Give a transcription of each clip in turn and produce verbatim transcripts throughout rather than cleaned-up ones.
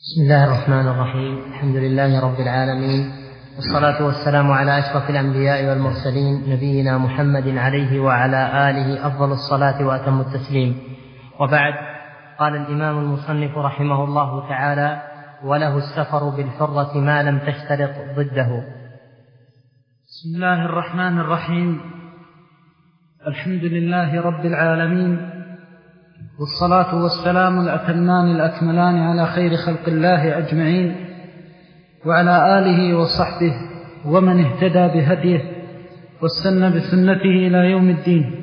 بسم الله الرحمن الرحيم. الحمد لله رب العالمين، والصلاة والسلام على أشرف الأنبياء والمرسلين، نبينا محمد عليه وعلى آله أفضل الصلاة وأتم التسليم. وبعد، قال الإمام المصنف رحمه الله تعالى: وله السفر بالحرة ما لم تشترط ضده. بسم الله الرحمن الرحيم. الحمد لله رب العالمين، والصلاة والسلام الأتمان الأكملان على خير خلق الله أجمعين، وعلى آله وصحبه ومن اهتدى بهديه واستنى بسنته إلى يوم الدين.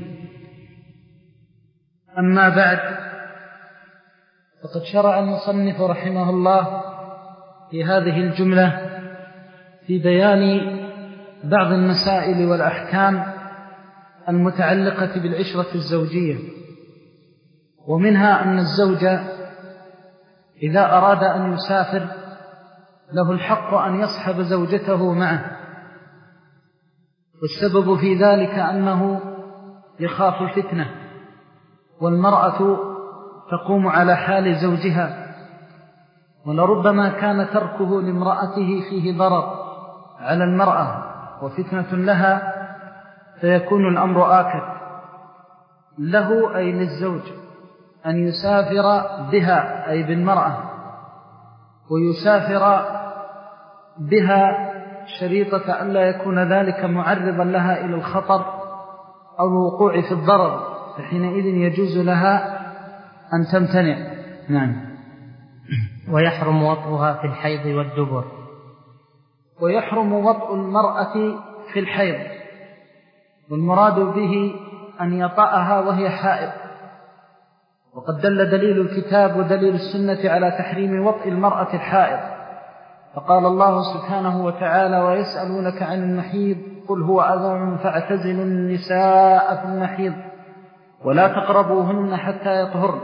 أما بعد، فقد شرع المصنف رحمه الله في هذه الجملة في بيان بعض المسائل والأحكام المتعلقة بالعشرة الزوجية، ومنها أن الزوج إذا أراد أن يسافر له الحق أن يصحب زوجته معه، والسبب في ذلك أنه يخاف الفتنة، والمرأة تقوم على حال زوجها، ولربما كان تركه لامرأته فيه ضرر على المرأة وفتنة لها، فيكون الأمر آكد له أي للزوج أن يسافر بها أي بالمرأة، ويسافر بها شريطة أن لا يكون ذلك معرضا لها إلى الخطر أو الوقوع في الضرر، فحينئذ يجوز لها أن تمتنع. نعم. ويحرم وطئها في الحيض والدبر. ويحرم وطئ المرأة في الحيض، والمراد به أن يطأها وهي حائض، وقد دل دليل الكتاب ودليل السنة على تحريم وطئ المرأة الحائض، فقال الله سبحانه وتعالى: ويسألونك عن المحيض قل هو أذى فاعتزلوا النساء في المحيض ولا تقربوهن حتى يطهرن.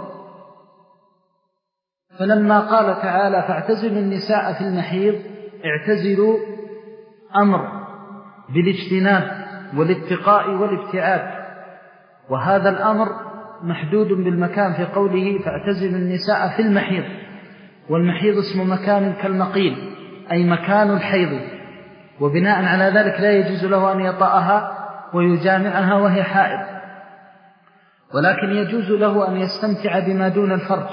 فلما قال تعالى فاعتزلوا النساء في المحيض، اعتزلوا أمر بالاجتناب والاتقاء والابتعاد، وهذا الأمر محدود بالمكان في قوله فاعتزلوا النساء في المحيض، والمحيض اسم مكان كالمقيل أي مكان الحيض، وبناء على ذلك لا يجوز له أن يطأها ويجامعها وهي حائض، ولكن يجوز له أن يستمتع بما دون الفرج،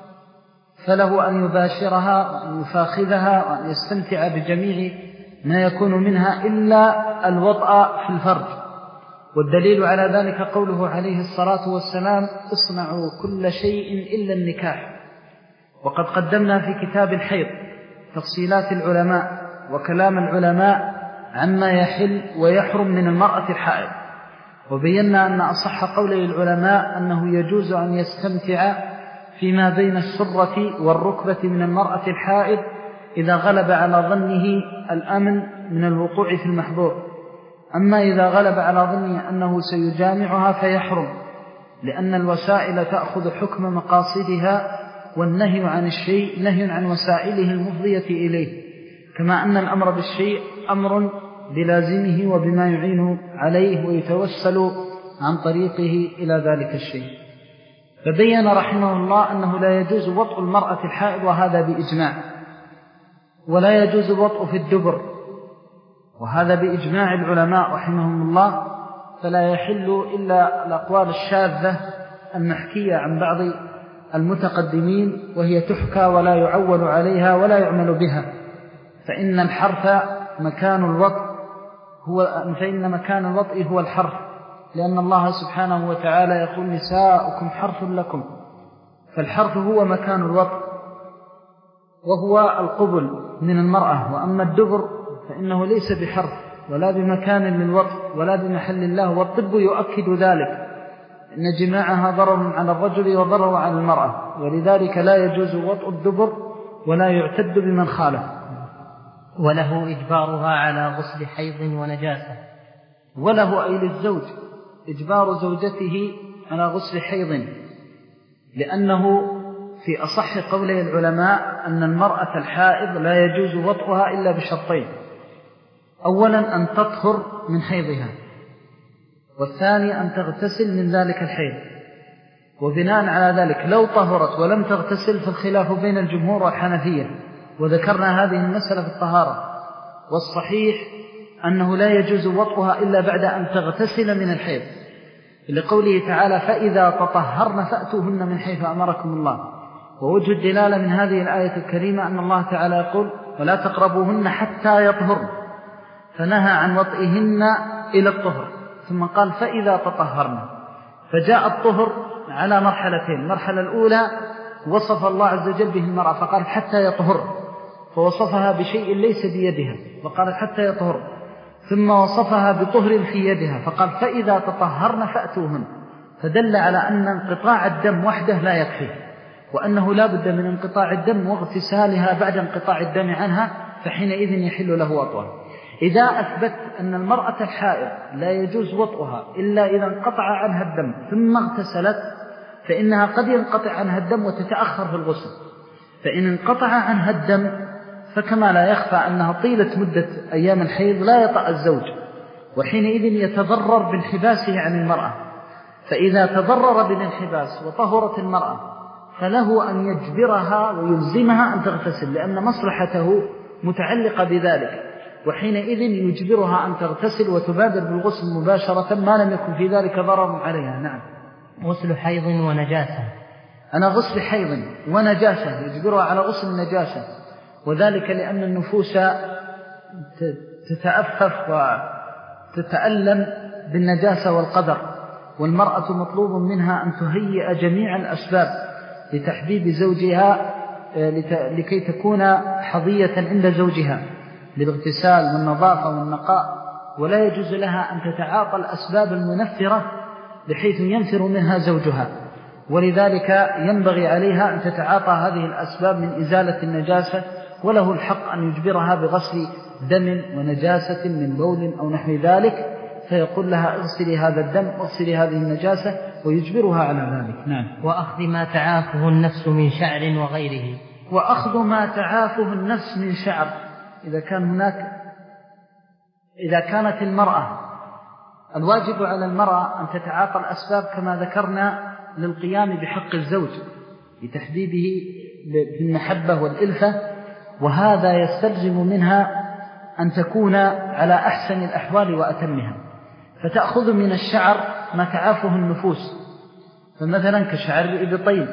فله أن يباشرها وأن يفاخذها وأن يستمتع بجميع ما يكون منها إلا الوطأ في الفرج. والدليل على ذلك قوله عليه الصلاة والسلام: اصنعوا كل شيء إلا النكاح. وقد قدمنا في كتاب الحيض تفصيلات العلماء وكلام العلماء عما يحل ويحرم من المرأة الحائض، وبينا أن أصح قولي العلماء أنه يجوز أن يستمتع فيما بين السرة والركبة من المرأة الحائض إذا غلب على ظنه الأمن من الوقوع في المحظور. أما إذا غلب على ظنه أنه سيجامعها فيحرم، لأن الوسائل تأخذ حكم مقاصدها، والنهي عن الشيء نهي عن وسائله المفضية إليه، كما أن الأمر بالشيء أمر بلازمه وبما يعين عليه ويتوسل عن طريقه إلى ذلك الشيء. فبين رحمه الله أنه لا يجوز وطء المرأة الحائض، وهذا بإجماع، ولا يجوز وطء في الدبر، وهذا بإجماع العلماء رحمهم الله، فلا يحل إلا الأقوال الشاذة المحكية عن بعض المتقدمين، وهي تحكى ولا يعول عليها ولا يعمل بها. فإن الحرف مكان الوطء هو فإن مكان الوطء هو الحرف، لأن الله سبحانه وتعالى يقول: نساؤكم حرث لكم، فالحرف هو مكان الوطء وهو القبل من المرأة. وأما الدبر فإنه ليس بحرف ولا بمكان للوطء ولا بمحل الله، والطب يؤكد ذلك، إن جماعها ضرر على الرجل وضرر على المرأة، ولذلك لا يجوز وطء الدبر ولا يعتد بمن خالف. وله إجبارها على غسل حيض ونجاسة. وله أي للزوج إجبار زوجته على غسل حيض، لأنه في أصح قولي العلماء أن المرأة الحائض لا يجوز وطئها إلا بشرطين: أولا أن تطهر من حيضها، والثاني أن تغتسل من ذلك الحيض. وبناء على ذلك لو طهرت ولم تغتسل فالخلاف بين الجمهور والحنفية، وذكرنا هذه المسألة في الطهارة. والصحيح أنه لا يجوز وطئها إلا بعد أن تغتسل من الحيض، لقوله تعالى فإذا تطهرن فأتوهن من حيث أمركم الله. ووجه الدلالة من هذه الآية الكريمة أن الله تعالى يقول ولا تقربوهن حتى يطهرن، فنهى عن وطئهن إلى الطهر، ثم قال فإذا تطهرن. فجاء الطهر على مرحلتين. المرحلة الأولى وصف الله عز وجل به المرأة فقال حتى يطهر، فوصفها بشيء ليس بيدها فقال حتى يطهر، ثم وصفها بطهر في يدها فقال فإذا تطهرن فأتوهن، فدل على أن انقطاع الدم وحده لا يكفي، وأنه لا بد من انقطاع الدم واغتسالها بعد انقطاع الدم عنها، فحينئذ يحل له وطئها. إذا أثبت أن المرأة الحائض لا يجوز وطئها إلا إذا انقطع عنها الدم ثم اغتسلت، فإنها قد ينقطع عنها الدم وتتأخر في الغسل. فإن انقطع عنها الدم فكما لا يخفى أنها طيلة مدة أيام الحيض لا يطأ الزوج، وحينئذ يتضرر بانحباسه عن المرأة. فإذا تضرر بالانحباس وطهرت المرأة فله أن يجبرها ويلزمها أن تغتسل، لأن مصلحته متعلقة بذلك، وحينئذ يجبرها أن تغتسل وتبادر بالغسل مباشرة ما لم يكن في ذلك ضرر عليها. نعم. غسل حيض ونجاسة. أنا غسل حيض ونجاسة يجبرها على غسل النجاسة، وذلك لأن النفوس تتأفف وتتألم بالنجاسة والقدر، والمرأة مطلوب منها أن تهيئ جميع الأسباب لتحبيب زوجها لكي تكون حظية عند زوجها بالاغتسال والنظافة والنقاء، ولا يجوز لها أن تتعاطى الأسباب المنفرة بحيث ينفر منها زوجها، ولذلك ينبغي عليها أن تتعاطى هذه الأسباب من إزالة النجاسة، وله الحق أن يجبرها بغسل دم ونجاسة من بول أو نحو ذلك، فيقول لها اغسلي هذا الدم واغسلي هذه النجاسة ويجبرها على ذلك. نعم. وأخذ ما تعافه النفس من شعر وغيره. وأخذ ما تعافه النفس من شعر، إذا كان هناك إذا كانت المرأة الواجب على المرأة أن تتعاطى الأسباب كما ذكرنا للقيام بحق الزوج لتحبيبه بالمحبة والإلفة، وهذا يستلزم منها أن تكون على أحسن الأحوال وأتمها، فتأخذ من الشعر ما تعافه النفوس، فمثلا كشعر الإبطين،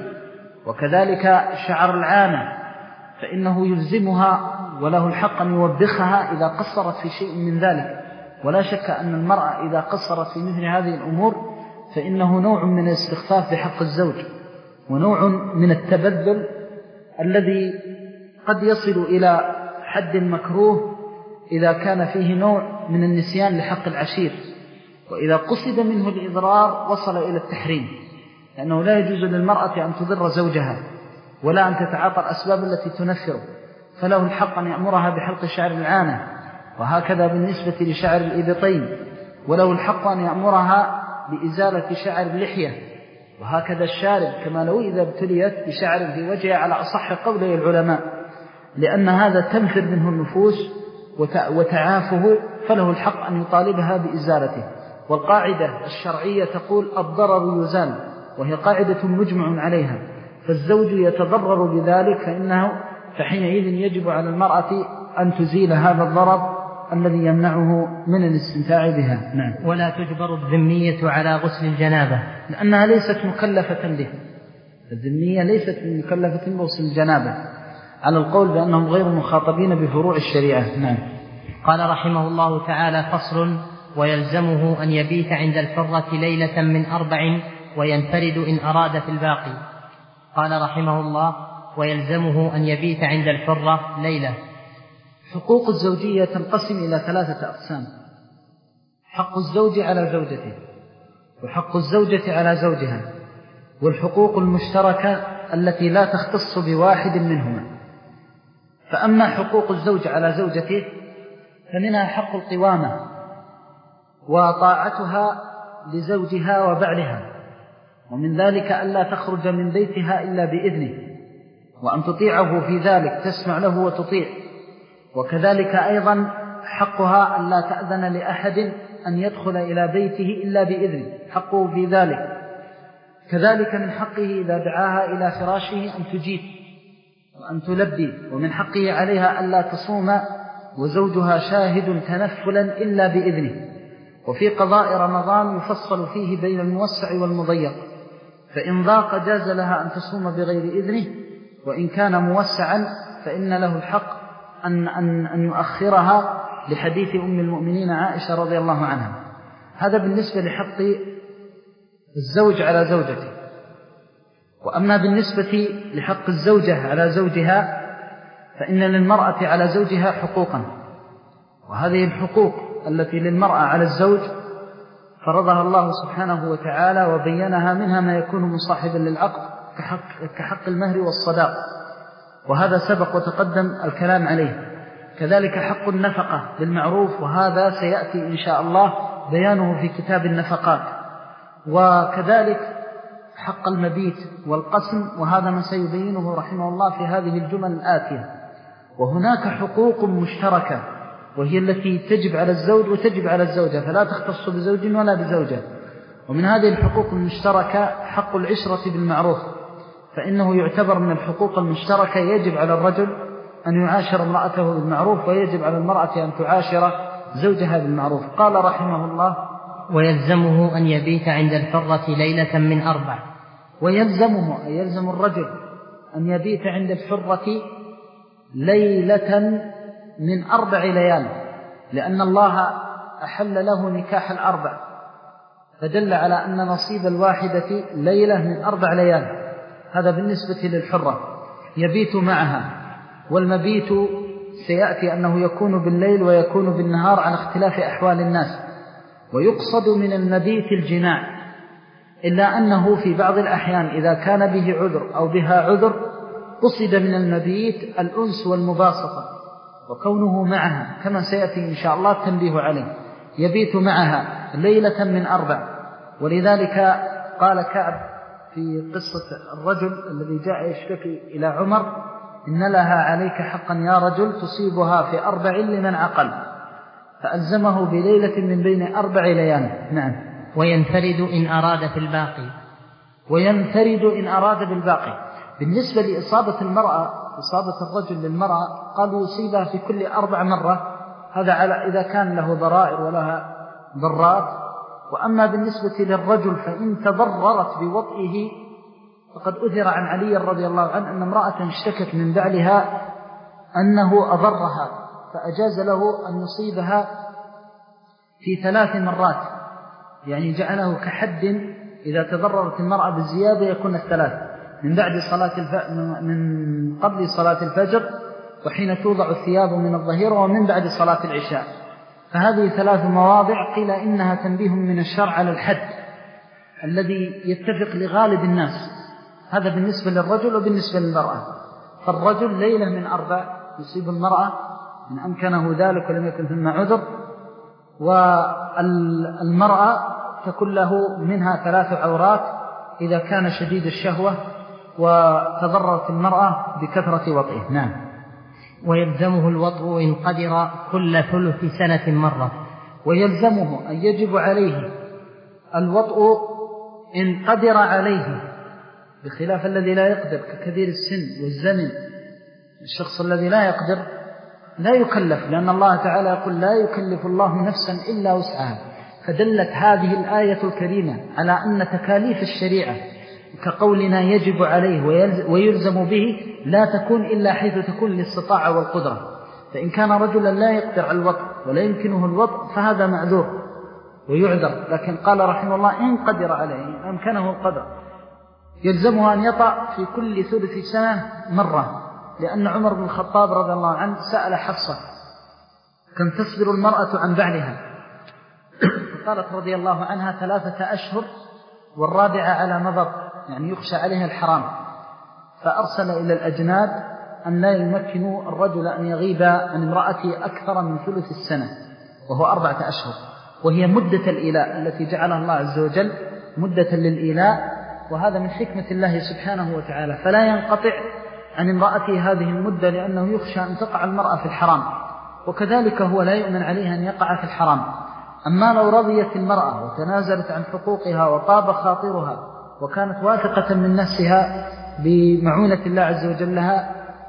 وكذلك شعر العانة، فإنه يلزمها وله الحق أن يوبخها إذا قصرت في شيء من ذلك. ولا شك أن المرأة إذا قصرت في مثل هذه الأمور فإنه نوع من الاستخفاف بحق الزوج، ونوع من التبذل الذي قد يصل إلى حد مكروه إذا كان فيه نوع من النسيان لحق العشير، وإذا قصد منه الإضرار وصل إلى التحريم، لأنه لا يجوز للمرأة أن تضر زوجها ولا أن تتعاطى الأسباب التي تنفر، فله الحق أن يأمرها بحلق شعر العانة، وهكذا بالنسبة لشعر الإبطين، وله الحق أن يأمرها بإزالة شعر اللحية، وهكذا الشارب، كما لو إذا ابتليت بشعر في وجهها على أصح قولي العلماء، لأن هذا تنفر منه النفوس وتعافه، فله الحق أن يطالبها بإزالته. والقاعدة الشرعية تقول الضرر يزال، وهي قاعدة مجمع عليها، فالزوج يتضرر بذلك فإنه فحينئذ يجب على المرأة أن تزيل هذا الضرر الذي يمنعه من الاستمتاع بها. نعم. ولا تجبر الذمية على غسل الجنابة، لأنها ليست مكلفة به، الذمية ليست مكلفة بغسل الجنابة، على القول بأنهم غير مخاطبين بفروع الشريعة. نعم. قال رحمه الله تعالى: فصل: ويلزمه أن يبيت عند الحرة ليلة من أربع وينفرد إن أراد في الباقي. قال رحمه الله: ويلزمه أن يبيت عند الحرة ليلة. حقوق الزوجية تنقسم إلى ثلاثة أقسام: حق الزوج على زوجته، وحق الزوجة على زوجها، والحقوق المشتركة التي لا تختص بواحد منهما. فأما حقوق الزوج على زوجته فمنها حق القوامة وطاعتها لزوجها وبعلها، ومن ذلك ألا تخرج من بيتها إلا بإذنه، وأن تطيعه في ذلك، تسمع له وتطيع. وكذلك أيضا حقها ألا تأذن لأحد أن يدخل إلى بيته إلا بإذنه، حقه في ذلك. كذلك من حقه إذا دعاها إلى فراشه أن تجيب، وأن تلبي، ومن حقه عليها ألا تصوم وزوجها شاهد تنفلا إلا بإذنه. وفي قضاء رمضان يفصل فيه بين الموسع والمضيق، فإن ضاق جاز لها أن تصوم بغير إذنه، وإن كان موسعا فإن له الحق أن, أن, أن يؤخرها لحديث أم المؤمنين عائشة رضي الله عنها. هذا بالنسبة لحق الزوج على زوجته. وأما بالنسبة لحق الزوجة على زوجها فإن للمرأة على زوجها حقوقا، وهذه الحقوق التي للمرأة على الزوج فرضها الله سبحانه وتعالى وبينها، منها ما يكون مصاحبا للعقد كحق, كحق المهر والصداق، وهذا سبق وتقدم الكلام عليه. كذلك حق النفقة بالمعروف، وهذا سيأتي إن شاء الله بيانه في كتاب النفقات. وكذلك حق المبيت والقسم، وهذا ما سيبينه رحمه الله في هذه الجمل الآتية. وهناك حقوق مشتركة وهي التي تجب على الزوج وتجب على الزوجة، فلا تختص بزوج ولا بزوجة. ومن هذه الحقوق المشتركة حق العشرة بالمعروف، فإنه يعتبر من الحقوق المشتركة. يجب على الرجل أن يعاشر امرأته بالمعروف، ويجب على المرأة أن تعاشر زوجها بالمعروف. قال رحمه الله: ويلزمه أن يبيت عند الحرة ليلة من أربع. ويلزمه أي يلزم الرجل أن يبيت عند الحرة ليلة من أربع ليال، لأن الله أحل له نكاح الأربع، فدل على أن نصيب الواحدة ليلة من أربع ليال. هذا بالنسبة للحرة يبيت معها. والمبيت سيأتي أنه يكون بالليل ويكون بالنهار على اختلاف أحوال الناس. ويقصد من المبيت الجماع، إلا أنه في بعض الأحيان إذا كان به عذر أو بها عذر قصد من المبيت الأنس والمباسطة، وكونه معها كما سيأتي إن شاء الله التنبيه عليه. يبيت معها ليلة من أربع. ولذلك قال كعب في قصة الرجل الذي جاء يشتكي إلى عمر: إن لها عليك حقا يا رجل تصيبها في أربع لمن عقل، فألزمه بليلة من بين أربع ليال. نعم. وينفرد إن أراد في الباقي. وينفرد إن أراد بالباقي. بالنسبة لإصابة المرأة، إصابة الرجل للمرأة، قالوا يصيبها في كل أربع مرة، هذا على إذا كان له ضرائر ولها ضرات. وأما بالنسبة للرجل فإن تضررت بوطئه، فقد أثر عن علي رضي الله عنه أن امرأة اشتكت من بعلها أنه أضرها، فأجاز له أن يصيبها في ثلاث مرات، يعني جعله كحد إذا تضررت المرأة بالزيادة يكون الثلاث: من بعد صلاة الف... من قبل صلاة الفجر، وحين توضع الثياب من الظهيرة، ومن بعد صلاة العشاء. فهذه ثلاث مواضع قيل إنها تنبيه من الشرع على الحد الذي يتفق لغالب الناس. هذا بالنسبة للرجل. وبالنسبة للمرأة فالرجل ليلة من أربع يصيب المرأة إن أمكنه ذلك ولم يكن ثم عذر، والمرأة تكون له منها ثلاث عورات إذا كان شديد الشهوة وتضررت المرأة بكثرة وطئه. نعم. ويلزمه الوطء إن قدر كل ثلث سنة مرة. ويلزمه أن يجب عليه الوطء إن قدر عليه، بخلاف الذي لا يقدر ككبير السن والزمن. الشخص الذي لا يقدر لا يكلف، لأن الله تعالى يقول: لا يكلف الله نفسا إلا وسعها. فدلت هذه الآية الكريمة على أن تكاليف الشريعة كقولنا يجب عليه ويلزم به لا تكون إلا حيث تكون الاستطاعة والقدرة. فإن كان رجلا لا يقدر على الوطء ولا يمكنه الوطء فهذا معذور ويعذر. لكن قال رحمه الله: إن قدر عليه، أمكنه القدر، يلزمه أن يطأ في كل ثلث سنة مرة. لأن عمر بن الخطاب رضي الله عنه سأل حفصة: كم تصبر المرأة عن بعلها؟ فقالت رضي الله عنها: ثلاثة أشهر، والرابعة على مضض، يعني يخشى عليها الحرام. فأرسل إلى الأجناد أن لا يمكنوا الرجل أن يغيب عن امرأته أكثر من ثلث السنة، وهو أربعة أشهر، وهي مدة الإيلاء التي جعلها الله عز وجل مدة للإيلاء. وهذا من حكمة الله سبحانه وتعالى، فلا ينقطع عن امرأته هذه المدة، لأنه يخشى أن تقع المرأة في الحرام، وكذلك هو لا يؤمن عليها أن يقع في الحرام. أما لو رضيت المرأة وتنازلت عن حقوقها وطاب خاطرها وكانت واثقة من نفسها بمعونة الله عز وجل لها،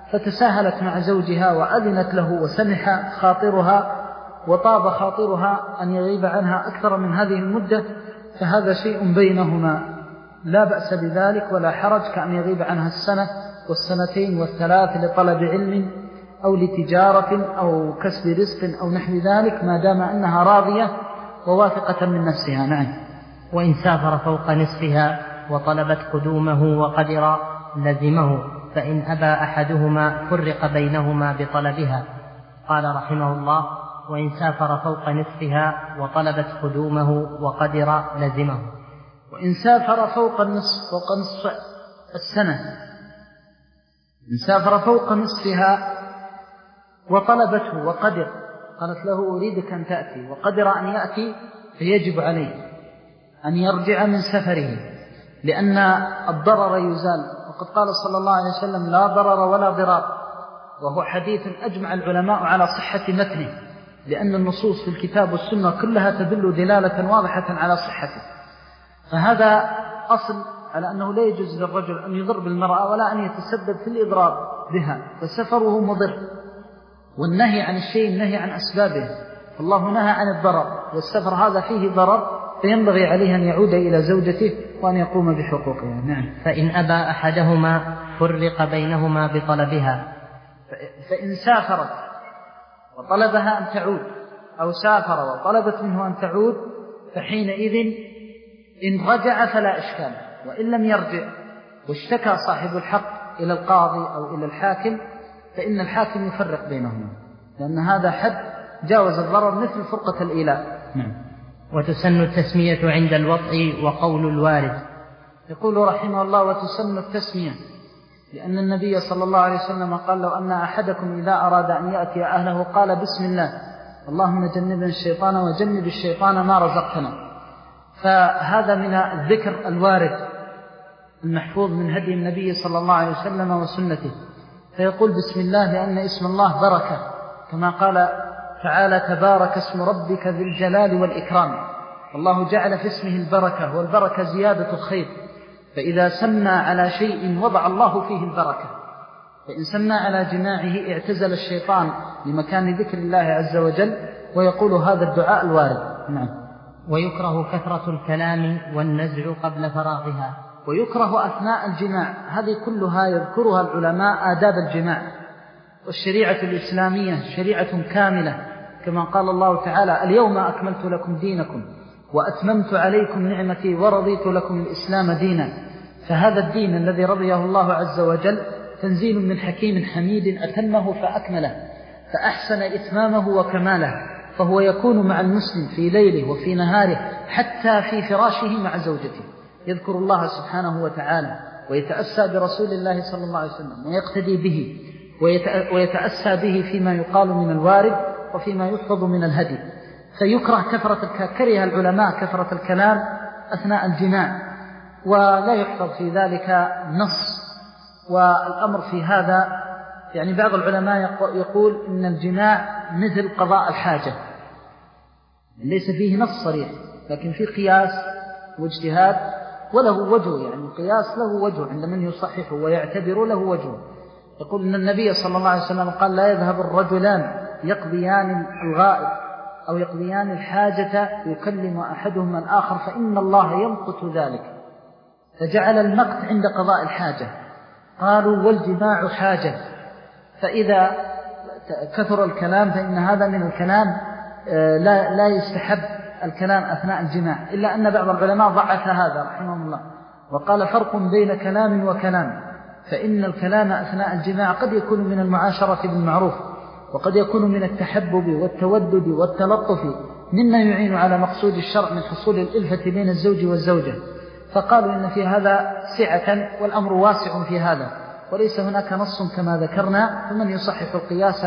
فتساهلت مع زوجها وأذنت له وسمح خاطرها وطاب خاطرها أن يغيب عنها أكثر من هذه المدة، فهذا شيء بينهما لا بأس بذلك ولا حرج، كأن يغيب عنها السنة والسنتين والثلاث لطلب علم أو لتجارة أو كسب رزق أو نحو ذلك، ما دام أنها راضية وواثقة من نفسها. نعم. وإن سافر فوق نصفها وطلبت قدومه وقدر لزمه، فإن أبى أحدهما فرق بينهما بطلبها. قال رحمه الله: وإن سافر فوق نصفها وطلبت قدومه وقدر لزمه. وإن سافر فوق النصف فوق نصف السنة، إن سافر فوق نصفها وطلبته وقدر، قالت له أريدك أن تأتي، وقدر أن يأتي، فيجب عليه أن يرجع من سفره، لأن الضرر يزال. وقد قال صلى الله عليه وسلم: لا ضرر ولا ضرار، وهو حديث أجمع العلماء على صحة متنه، لأن النصوص في الكتاب والسنة كلها تدل دلالة واضحة على صحته. فهذا أصل على أنه لا يجوز للرجل أن يضر بالمرأة ولا أن يتسبب في الإضرار بها، فسفره مضر. والنهي عن الشيء النهي عن أسبابه، فالله نهى عن الضرر، والسفر هذا فيه ضرر، فينبغي عليه أن يعود إلى زوجته وأن يقوم بحقوقها. نعم. فإن أبى أحدهما فرق بينهما بطلبها. فإن سافرت وطلبها أن تعود، أو سافر وطلبت منه أن تعود، فحينئذ إن رجع فلا إشكال، وإن لم يرجع واشتكى صاحب الحق إلى القاضي أو إلى الحاكم، فإن الحاكم يفرق بينهما، لأن هذا حد جاوز الضرر مثل فرقة الإيلاء. نعم. وتسن التسمية عند الوطء وقول الوارد. يقول رحمه الله: وتسن التسمية، لأن النبي صلى الله عليه وسلم قال: لو أن أحدكم إذا أراد أن يأتي أهله قال: بسم الله، اللهم جنبنا الشيطان وجنب الشيطان ما رزقتنا. فهذا من الذكر الوارد المحفوظ من هدي النبي صلى الله عليه وسلم وسنته. فيقول بسم الله لأن اسم الله بركة، كما قال تعالى: تبارك اسم ربك ذي الجلال والإكرام. الله جعل في اسمه البركة، والبركة زيادة الخير، فإذا سمى على شيء وضع الله فيه البركة. فإن سمى على جماعه اعتزل الشيطان لمكان ذكر الله عز وجل، ويقول هذا الدعاء الوارد. نعم. ويكره كثرة الكلام والنزع قبل فراغها. ويكره أثناء الجماع، هذه كلها يذكرها العلماء آداب الجماع. والشريعة الإسلامية شريعة كاملة، كما قال الله تعالى: اليوم أكملت لكم دينكم وأتممت عليكم نعمتي ورضيت لكم الإسلام دينا. فهذا الدين الذي رضيه الله عز وجل تنزيل من حكيم حميد أتمه فأكمله، فأحسن إتمامه وكماله، فهو يكون مع المسلم في ليله وفي نهاره، حتى في فراشه مع زوجته، يذكر الله سبحانه وتعالى ويتأسى برسول الله صلى الله عليه وسلم ويقتدي به ويتأسى به فيما يقال من الوارد وفيما يحفظ من الهدي. فيكره كثرة كره العلماء كثرة الكلام أثناء الجماع، ولا يحفظ في ذلك نص. والأمر في هذا يعني بعض العلماء يقول إن الجماع مثل قضاء الحاجة، ليس فيه نص صريح، لكن في قياس واجتهاد وله وجه، يعني القياس له وجه عند من يصححه ويعتبر له وجه. يقول إن النبي صلى الله عليه وسلم قال: لا يذهب الرجلان يقضيان الغائب أو يقضيان الحاجة يكلم أحدهما الآخر فإن الله يمقت ذلك، فجعل المقت عند قضاء الحاجة. قالوا: والجماع حاجة، فإذا كثر الكلام فإن هذا من الكلام لا, لا يستحب الكلام أثناء الجماع، إلا أن بعض العلماء ضعف هذا رحمه الله وقال: فرق بين كلام وكلام، فإن الكلام أثناء الجماع قد يكون من المعاشرة بالمعروف، وقد يكون من التحبب والتودد والتلطف، مما يعين على مقصود الشرع من حصول الإلفة بين الزوج والزوجة. فقالوا إن في هذا سعة، والأمر واسع في هذا، وليس هناك نص كما ذكرنا، فمن يصحح القياس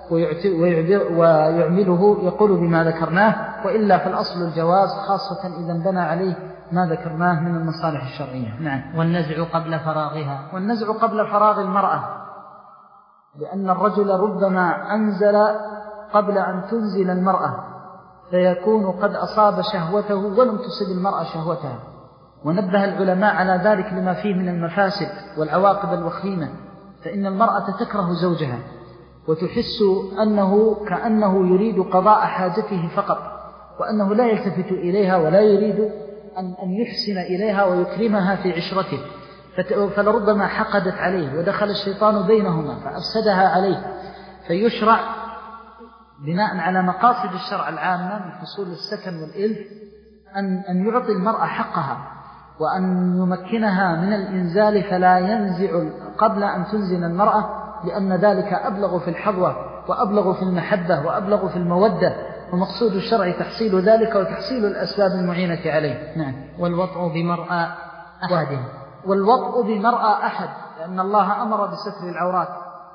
ويعمله يقول بما ذكرناه، وإلا فالأصل الجواز، خاصة إذا انبنى عليه ما ذكرناه من المصالح الشرعية. نعم. والنزع قبل فراغها. والنزع قبل فراغ المرأة، لأن الرجل ربما أنزل قبل أن تنزل المرأة، فيكون قد أصاب شهوته ولم تصب المرأة شهوتها. ونبه العلماء على ذلك لما فيه من المفاسد والعواقب الوخيمة، فإن المرأة تكره زوجها وتحس أنه كأنه يريد قضاء حاجته فقط، وأنه لا يلتفت إليها ولا يريد أن أن يحسن إليها ويكرمها في عشرته، فلربما حقدت عليه ودخل الشيطان بينهما فأفسدها عليه. فيشرع بناء على مقاصد الشرع العامة من حصول السكن والإلف أن أن يعطي المرأة حقها، وأن يمكنها من الإنزال فلا ينزع قبل أن تنزل المرأة، لأن ذلك أبلغ في الحظوة وأبلغ في المحبة وأبلغ في المودة، ومقصود الشرع تحصيل ذلك وتحصيل الأسباب المعينة عليه. نعم. والوطء بمرأة أحد والوطء بمرأة أحد لأن الله أمر بستر العورات،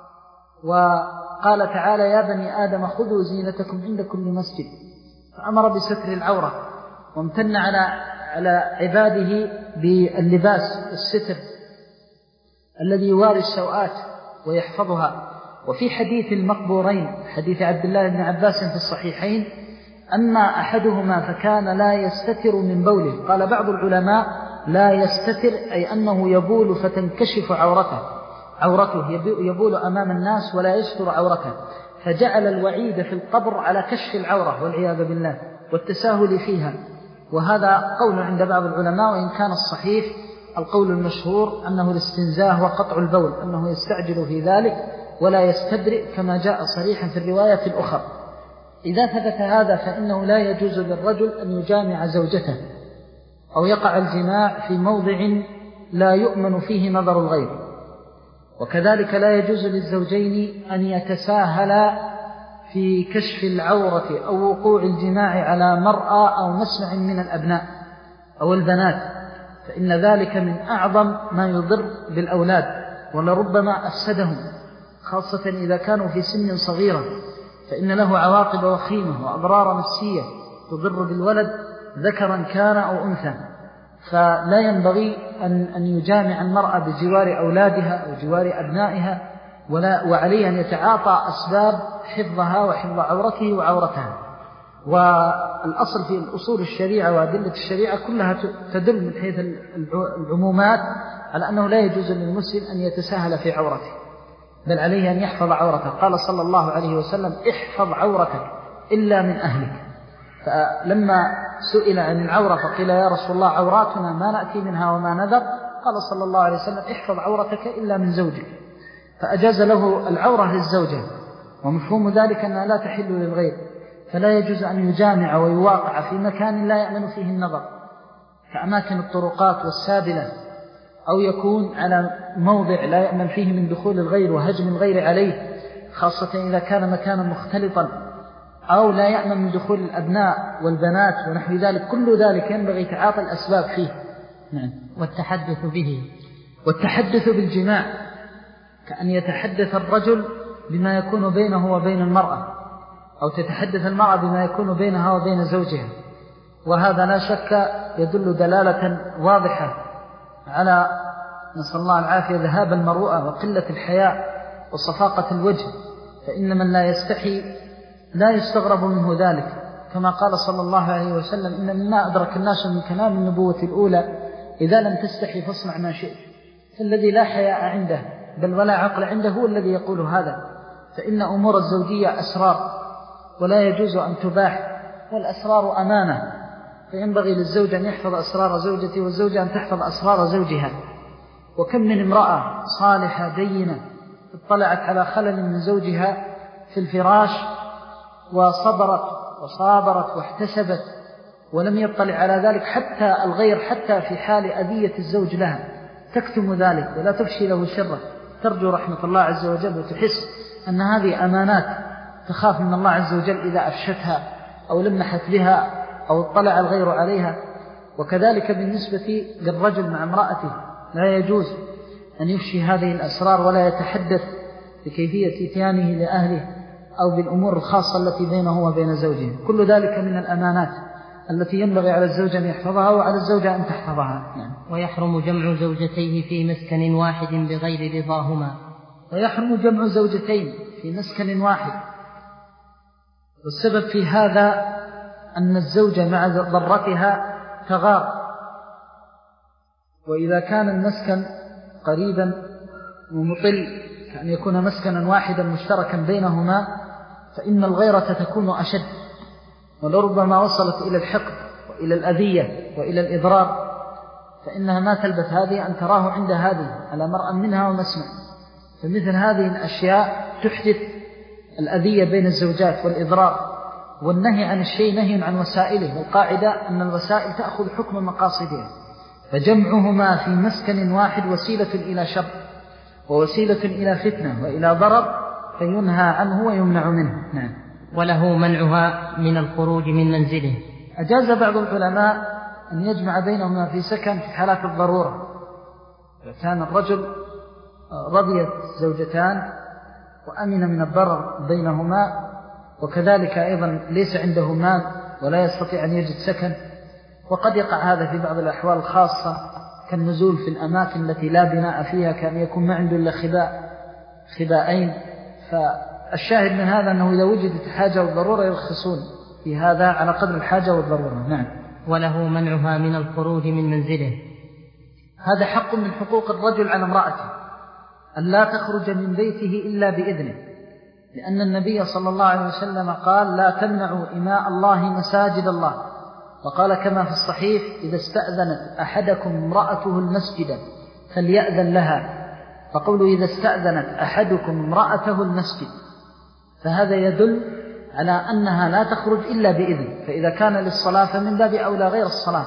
وقال تعالى يا بني آدم خذوا زينتكم عند كل مسجد، فأمر بستر العورة وامتن على على عباده باللباس الستر الذي يواري السوءات ويحفظها. وفي حديث المقبورين حديث عبد الله بن عباس في الصحيحين أما أحدهما فكان لا يستتر من بوله، قال بعض العلماء لا يستتر أي أنه يبول فتنكشف عورته عورته يبول أمام الناس ولا يستر عورته، فجعل الوعيد في القبر على كشف العورة والعياذ بالله والتساهل فيها. وهذا قول عند بعض العلماء، وإن كان الصحيح القول المشهور أنه الاستنزاه وقطع البول، أنه يستعجل في ذلك ولا يستبرئ كما جاء صريحا في الرواية الأخرى. إذا ثبت هذا فإنه لا يجوز للرجل أن يجامع زوجته أو يقع الجماع في موضع لا يؤمن فيه نظر الغير، وكذلك لا يجوز للزوجين أن يتساهلا في كشف العورة أو وقوع الجماع على مرأة أو مسمع من الأبناء أو البنات، فإن ذلك من أعظم ما يضر بالأولاد ولربما أفسدهم، خاصة إذا كانوا في سن صغيرة، فإن له عواقب وخيمة وأضرار نفسية تضر بالولد ذكرا كان أو أنثى. فلا ينبغي أن أن يجامع المرأة بجوار أولادها أو جوار أبنائها، ولا وعليه أن يتعاطى أسباب حفظها وحفظ عورته وعورتها. والأصل في الأصول الشريعة وأدلة الشريعة كلها تدل من حيث العمومات على أنه لا يجوز للمسلم أن يتساهل في عورته، بل عليه أن يحفظ عورته. قال صلى الله عليه وسلم احفظ عورتك إلا من أهلك. فلما سئل عن العورة فقيل يا رسول الله عوراتنا ما نأتي منها وما نذر، قال صلى الله عليه وسلم احفظ عورتك إلا من زوجك، فأجاز له العورة للزوجة، ومفهوم ذلك أنها لا تحل للغير، فلا يجوز أن يجامع ويواقع في مكان لا يأمن فيه النظر كأماكن الطرقات والسابلة، أو يكون على موضع لا يأمن فيه من دخول الغير وهجم الغير عليه، خاصة إذا كان مكانا مختلطا، أو لا يأمن من دخول الأبناء والبنات ونحو ذلك. كل ذلك ينبغي تعاطي الأسباب فيه. نعم. والتحدث به والتحدث بالجماع، كأن يتحدث الرجل بما يكون بينه وبين المرأة، أو تتحدث المرأة بما يكون بينها وبين زوجها، وهذا لا شك يدل دلالة واضحة على نسأل الله العافية ذهاب المروءة وقلة الحياء وصفاقة الوجه، فإن من لا يستحي لا يستغرب منه ذلك، كما قال صلى الله عليه وسلم إن مما أدرك الناس من كلام النبوة الأولى إذا لم تستحي فاصنع ما شئت. فالذي لا حياء عنده بل ولا عقل عنده هو الذي يقول هذا، فإن أمور الزوجية أسرار ولا يجوز أن تباح، والأسرار أمانة، فينبغي للزوج أن يحفظ أسرار زوجته والزوجة أن تحفظ أسرار زوجها. وكم من امرأة صالحة دينة اطلعت على خلل من زوجها في الفراش وصبرت وصابرت واحتسبت ولم يطلع على ذلك حتى الغير، حتى في حال أذية الزوج لها تكتم ذلك ولا تفشي له شره، ترجو رحمة الله عز وجل وتحس أن هذه أمانات تخاف من الله عز وجل إذا أفشتها أو لمحت بها أو اطلع الغير عليها. وكذلك بالنسبة للرجل مع امرأته لا يجوز أن يفشي هذه الأسرار ولا يتحدث بكيفية إتيانه لأهله أو بالأمور الخاصة التي بينه وبين زوجه. كل ذلك من الأمانات التي ينبغي على الزوجة أن يحفظها وعلى الزوجة أن تحفظها. يعني. ويحرم جمع زوجتيه في مسكن واحد بغير رضاهما. ويحرم جمع زوجتين في مسكن واحد، والسبب في هذا أن الزوجة مع ضرتها تغار، وإذا كان المسكن قريبا ومطل كأن يكون مسكنا واحدا مشتركا بينهما فإن الغيرة تكون أشد، ولربما وصلت إلى الحقد وإلى الأذية وإلى الإضرار، فإنها ما تلبث هذه أن تراه عند هذه على مرأى منها ومسمع. فمثل هذه الأشياء تحدث الأذية بين الزوجات والإضرار، والنهي عن الشيء نهي عن وسائله، والقاعدة أن الوسائل تأخذ حكم مقاصدها، فجمعهما في مسكن واحد وسيلة إلى شر ووسيلة إلى فتنة وإلى ضرر، فينهى عنه ويمنع منه. نعم. وله منعها من الخروج من منزله. أجاز بعض العلماء أن يجمع بينهما في سكن في حالات الضرورة، كان الرجل رضيت زوجتان وأمن من الضرر بينهما، وكذلك أيضا ليس عنده مال ولا يستطيع أن يجد سكن، وقد يقع هذا في بعض الأحوال الخاصة كالنزول في الأماكن التي لا بناء فيها، كان يكون ما عنده إلا خباء خباءين. فالشاهد من هذا أنه إذا وجدت حاجة والضرورة يرخصون في هذا على قدر الحاجة والضرورة. نعم. وله منعها من الخروج من منزله. هذا حق من حقوق الرجل على امرأته، أن لا تخرج من بيته إلا بإذنه، لأن النبي صلى الله عليه وسلم قال: لا تمنعوا إماء الله مساجد الله. وقال كما في الصحيح: إذا استأذنت أحدكم امرأته المسجد فليأذن لها. فقوله إذا استأذنت أحدكم امرأته المسجد، فهذا يدل على أنها لا تخرج إلا بإذن، فإذا كان للصلاة فمن باب أولى غير الصلاة،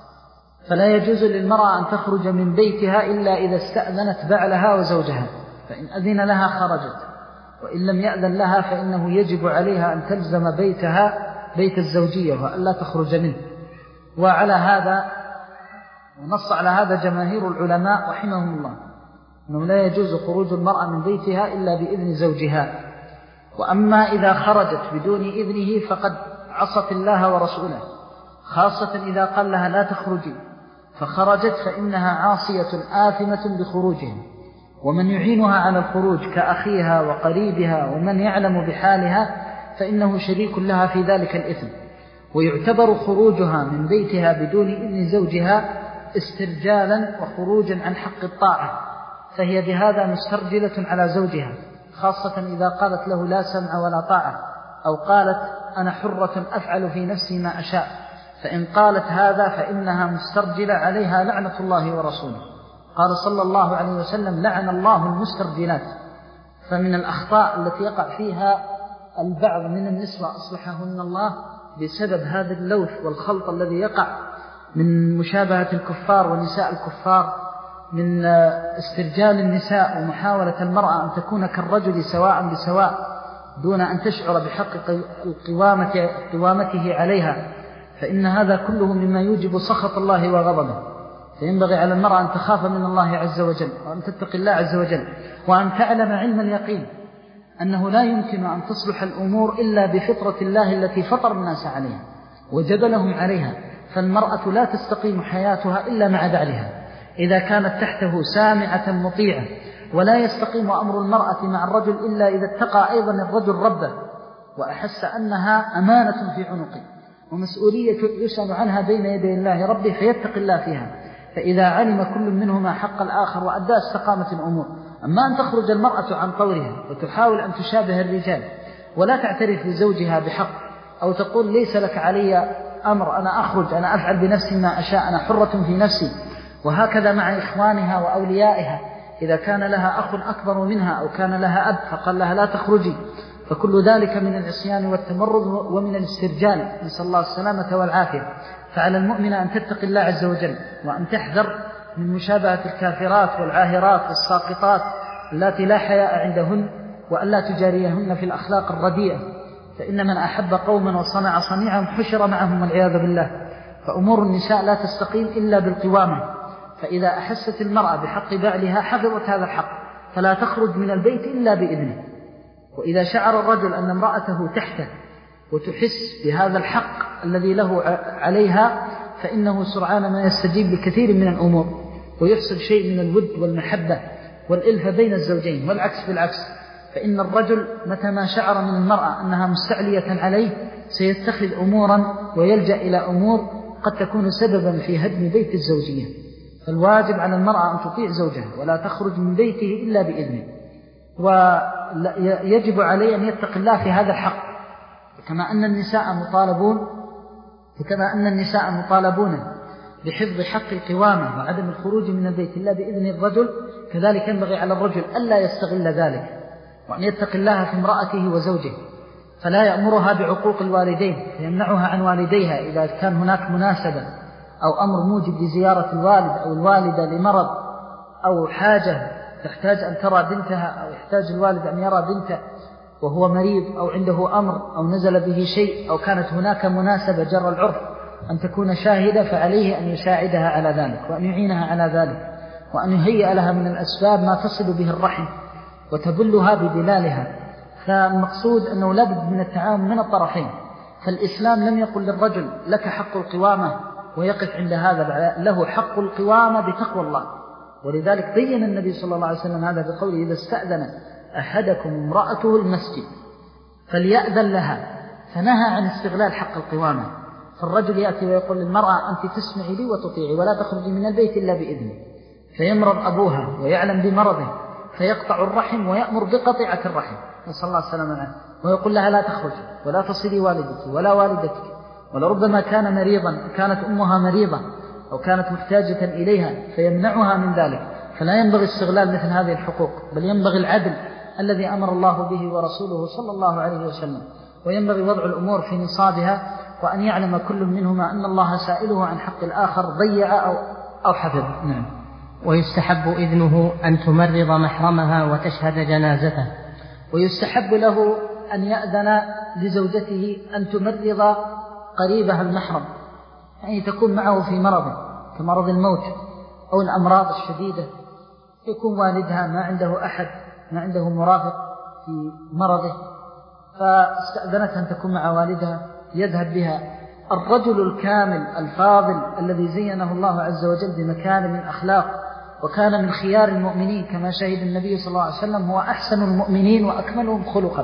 فلا يجوز للمرأة أن تخرج من بيتها إلا إذا استأذنت بعلها وزوجها، فإن أذن لها خرجت، وإن لم يأذن لها فإنه يجب عليها أن تلزم بيتها بيت الزوجية وأن لا تخرج منه. وعلى هذا ونص على هذا جماهير العلماء رحمهم الله، أنه لا يجوز خروج المرأة من بيتها إلا بإذن زوجها. وأما إذا خرجت بدون إذنه فقد عصت الله ورسوله، خاصة إذا قال لها لا تخرجي فخرجت، فإنها عاصية آثمة بخروجها، ومن يعينها على الخروج كأخيها وقريبها ومن يعلم بحالها فإنه شريك لها في ذلك الإثم. ويعتبر خروجها من بيتها بدون إذن زوجها استرجالا وخروجا عن حق الطاعة، فهي بهذا مسترجلة على زوجها، خاصة إذا قالت له لا سمع ولا طاعة، أو قالت أنا حرة أفعل في نفسي ما أشاء، فإن قالت هذا فإنها مسترجلة عليها لعنة الله ورسوله. قال صلى الله عليه وسلم: لعن الله المسترجلات. فمن الأخطاء التي يقع فيها البعض من النسوة أصلحهن الله بسبب هذا اللوث والخلط الذي يقع من مشابهة الكفار ونساء الكفار، من استرجال النساء ومحاولة المرأة أن تكون كالرجل سواء بسواء دون أن تشعر بحق قوامته, قوامته عليها، فإن هذا كله مما يوجب سخط الله وغضبه. فينبغي على المرأة أن تخاف من الله عز وجل، وأن تتقي الله عز وجل، وأن تعلم علم اليقين أنه لا يمكن أن تصلح الأمور إلا بفطرة الله التي فطر الناس عليها وجبلهم عليها. فالمرأة لا تستقيم حياتها إلا مع بعلها إذا كانت تحته سامعة مطيعة، ولا يستقيم أمر المرأة مع الرجل إلا إذا اتقى أيضا الرجل ربه وأحس أنها أمانة في عنقه ومسؤولية يسأل عنها بين يدي الله ربه فيتقي الله فيها. فإذا علم كل منهما حق الآخر وأدى استقامة الأمور. أما أن تخرج المرأة عن طورها وتحاول أن تشابه الرجال ولا تعترف لزوجها بحق، أو تقول ليس لك علي أمر، أنا أخرج، أنا أفعل بنفسي ما أشاء، أنا حرة في نفسي، وهكذا مع إخوانها وأوليائها. إذا كان لها أخ أكبر منها أو كان لها أب فقال لها لا تخرجي، فكل ذلك من العصيان والتمرد ومن الاسترجال، نسأل الله السلامة والعافية. فعلى المؤمن أن تتقي الله عز وجل، وأن تحذر من مشابهة الكافرات والعاهرات والساقطات التي لا حياء عندهن، وأن لا تجاريهن في الأخلاق الرديئة، فإن من أحب قوما وصنع صنيعهم حشر معهم والعياذ بالله. فأمور النساء لا تستقيم إلا بالقوامة، فإذا أحست المرأة بحق بعلها حفظت هذا الحق، فلا تخرج من البيت إلا بإذنه. وإذا شعر الرجل أن امرأته تحته وتحس بهذا الحق الذي له عليها، فإنه سرعان ما يستجيب لكثير من الأمور ويحصل شيء من الود والمحبة والإلفة بين الزوجين، والعكس بالعكس. فإن الرجل متى ما شعر من المرأة أنها مستعلية عليه سيتخذ أمورا ويلجأ إلى أمور قد تكون سببا في هدم بيت الزوجية. فالواجب على المرأة أن تطيع زوجها ولا تخرج من بيته إلا بإذنه. ويجب عليه أن يتقي الله في هذا الحق، كما أن النساء مطالبون وكما أن النساء مطالبون بحفظ حق القوامة وعدم الخروج من البيت إلا بإذن الرجل، كذلك ينبغي على الرجل ألا يستغل ذلك، وأن يتقي الله في امرأته وزوجه، فلا يأمرها بعقوق الوالدين فيمنعها عن والديها إذا كان هناك مناسبة أو أمر موجب لزيارة الوالد أو الوالدة لمرض أو حاجة تحتاج أن ترى بنتها أو يحتاج الوالد أن يرى بنته وهو مريض أو عنده أمر أو نزل به شيء أو كانت هناك مناسبة جرى العرف أن تكون شاهدة، فعليه أن يساعدها على ذلك وأن يعينها على ذلك وأن يهيئ لها من الأسباب ما تصل به الرحم وتبلها بدلالها. فالمقصود أنه لابد من التعاون من الطرفين، فالإسلام لم يقل للرجل لك حق القوامة ويقف عند هذا، له حق القوامة بتقوى الله، ولذلك بين النبي صلى الله عليه وسلم هذا بقوله إذا استأذن أحدكم امرأته المسجد فليأذن لها، فنهى عن استغلال حق القوامة. فالرجل يأتي ويقول للمرأة أنت تسمعي لي وتطيعي ولا تخرجي من البيت إلا بإذني، فيمرض أبوها ويعلم بمرضه فيقطع الرحم ويأمر بقطيعة الرحم نسأل الله السلامة عنه، ويقول لها لا تخرجي ولا تصلي والدك ولا والدتك، ولربما كان مريضا كانت أمها مريضة أو كانت محتاجة إليها فيمنعها من ذلك. فلا ينبغي استغلال مثل هذه الحقوق، بل ينبغي العدل الذي أمر الله به ورسوله صلى الله عليه وسلم، وينبغي وضع الأمور في نصابها، وأن يعلم كل منهما أن الله سائله عن حق الآخر ضيع أو, أو حفظ. نعم. ويستحب إذنه أن تمرض محرمها وتشهد جنازته. ويستحب له أن يأذن لزوجته أن تمرض قريبها المحرم، يعني تكون معه في مرض كمرض الموت أو الأمراض الشديدة، يكون والدها ما عنده أحد ما عنده مرافق في مرضه، فاستأذنت أن تكون مع والدها يذهب بها. الرجل الكامل الفاضل الذي زينه الله عز وجل بمكان من أخلاق وكان من خيار المؤمنين كما شهد النبي صلى الله عليه وسلم هو أحسن المؤمنين وأكملهم خلقا،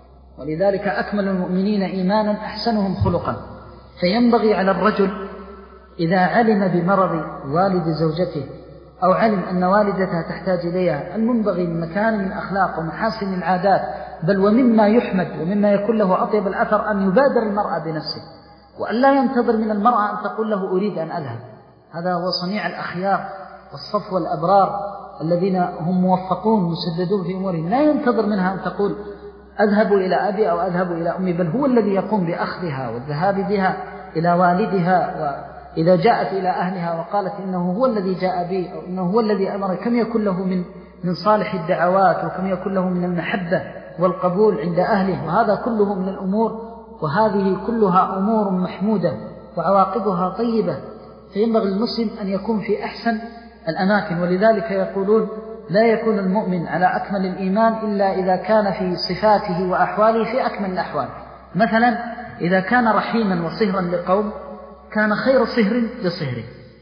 ولذلك أكمل المؤمنين إيمانا أحسنهم خلقا. فينبغي على الرجل إذا علم بمرض والد زوجته أو علم أن والدتها تحتاج إليها المنبغي من مكان من أخلاق ومحاسن العادات، بل ومما يحمد ومما يكون له أطيب الأثر أن يبادر المرأة بنفسه، وأن لا ينتظر من المرأة أن تقول له أريد أن أذهب. هذا هو صنيع الأخيار والصف والأبرار الذين هم موفقون مسددون في أمورهم، لا ينتظر منها أن تقول أذهب إلى أبي أو أذهب إلى أمي، بل هو الذي يقوم بأخذها والذهاب بها إلى والدها، وإذا جاءت إلى أهلها وقالت إنه هو الذي جاء بي أو إنه هو الذي أمر، كم يكون له من من صالح الدعوات وكم يكون له من المحبة والقبول عند أهله، وهذا كله من الأمور، وهذه كلها أمور محمودة وعواقبها طيبة. فينبغي المسلم أن يكون في أحسن الأماكن، ولذلك يقولون لا يكون المؤمن على أكمل الإيمان إلا إذا كان في صفاته وأحواله في أكمل الأحوال. مثلا إذا كان رحيما وصهرا لقوم كان خير صهر لصهره،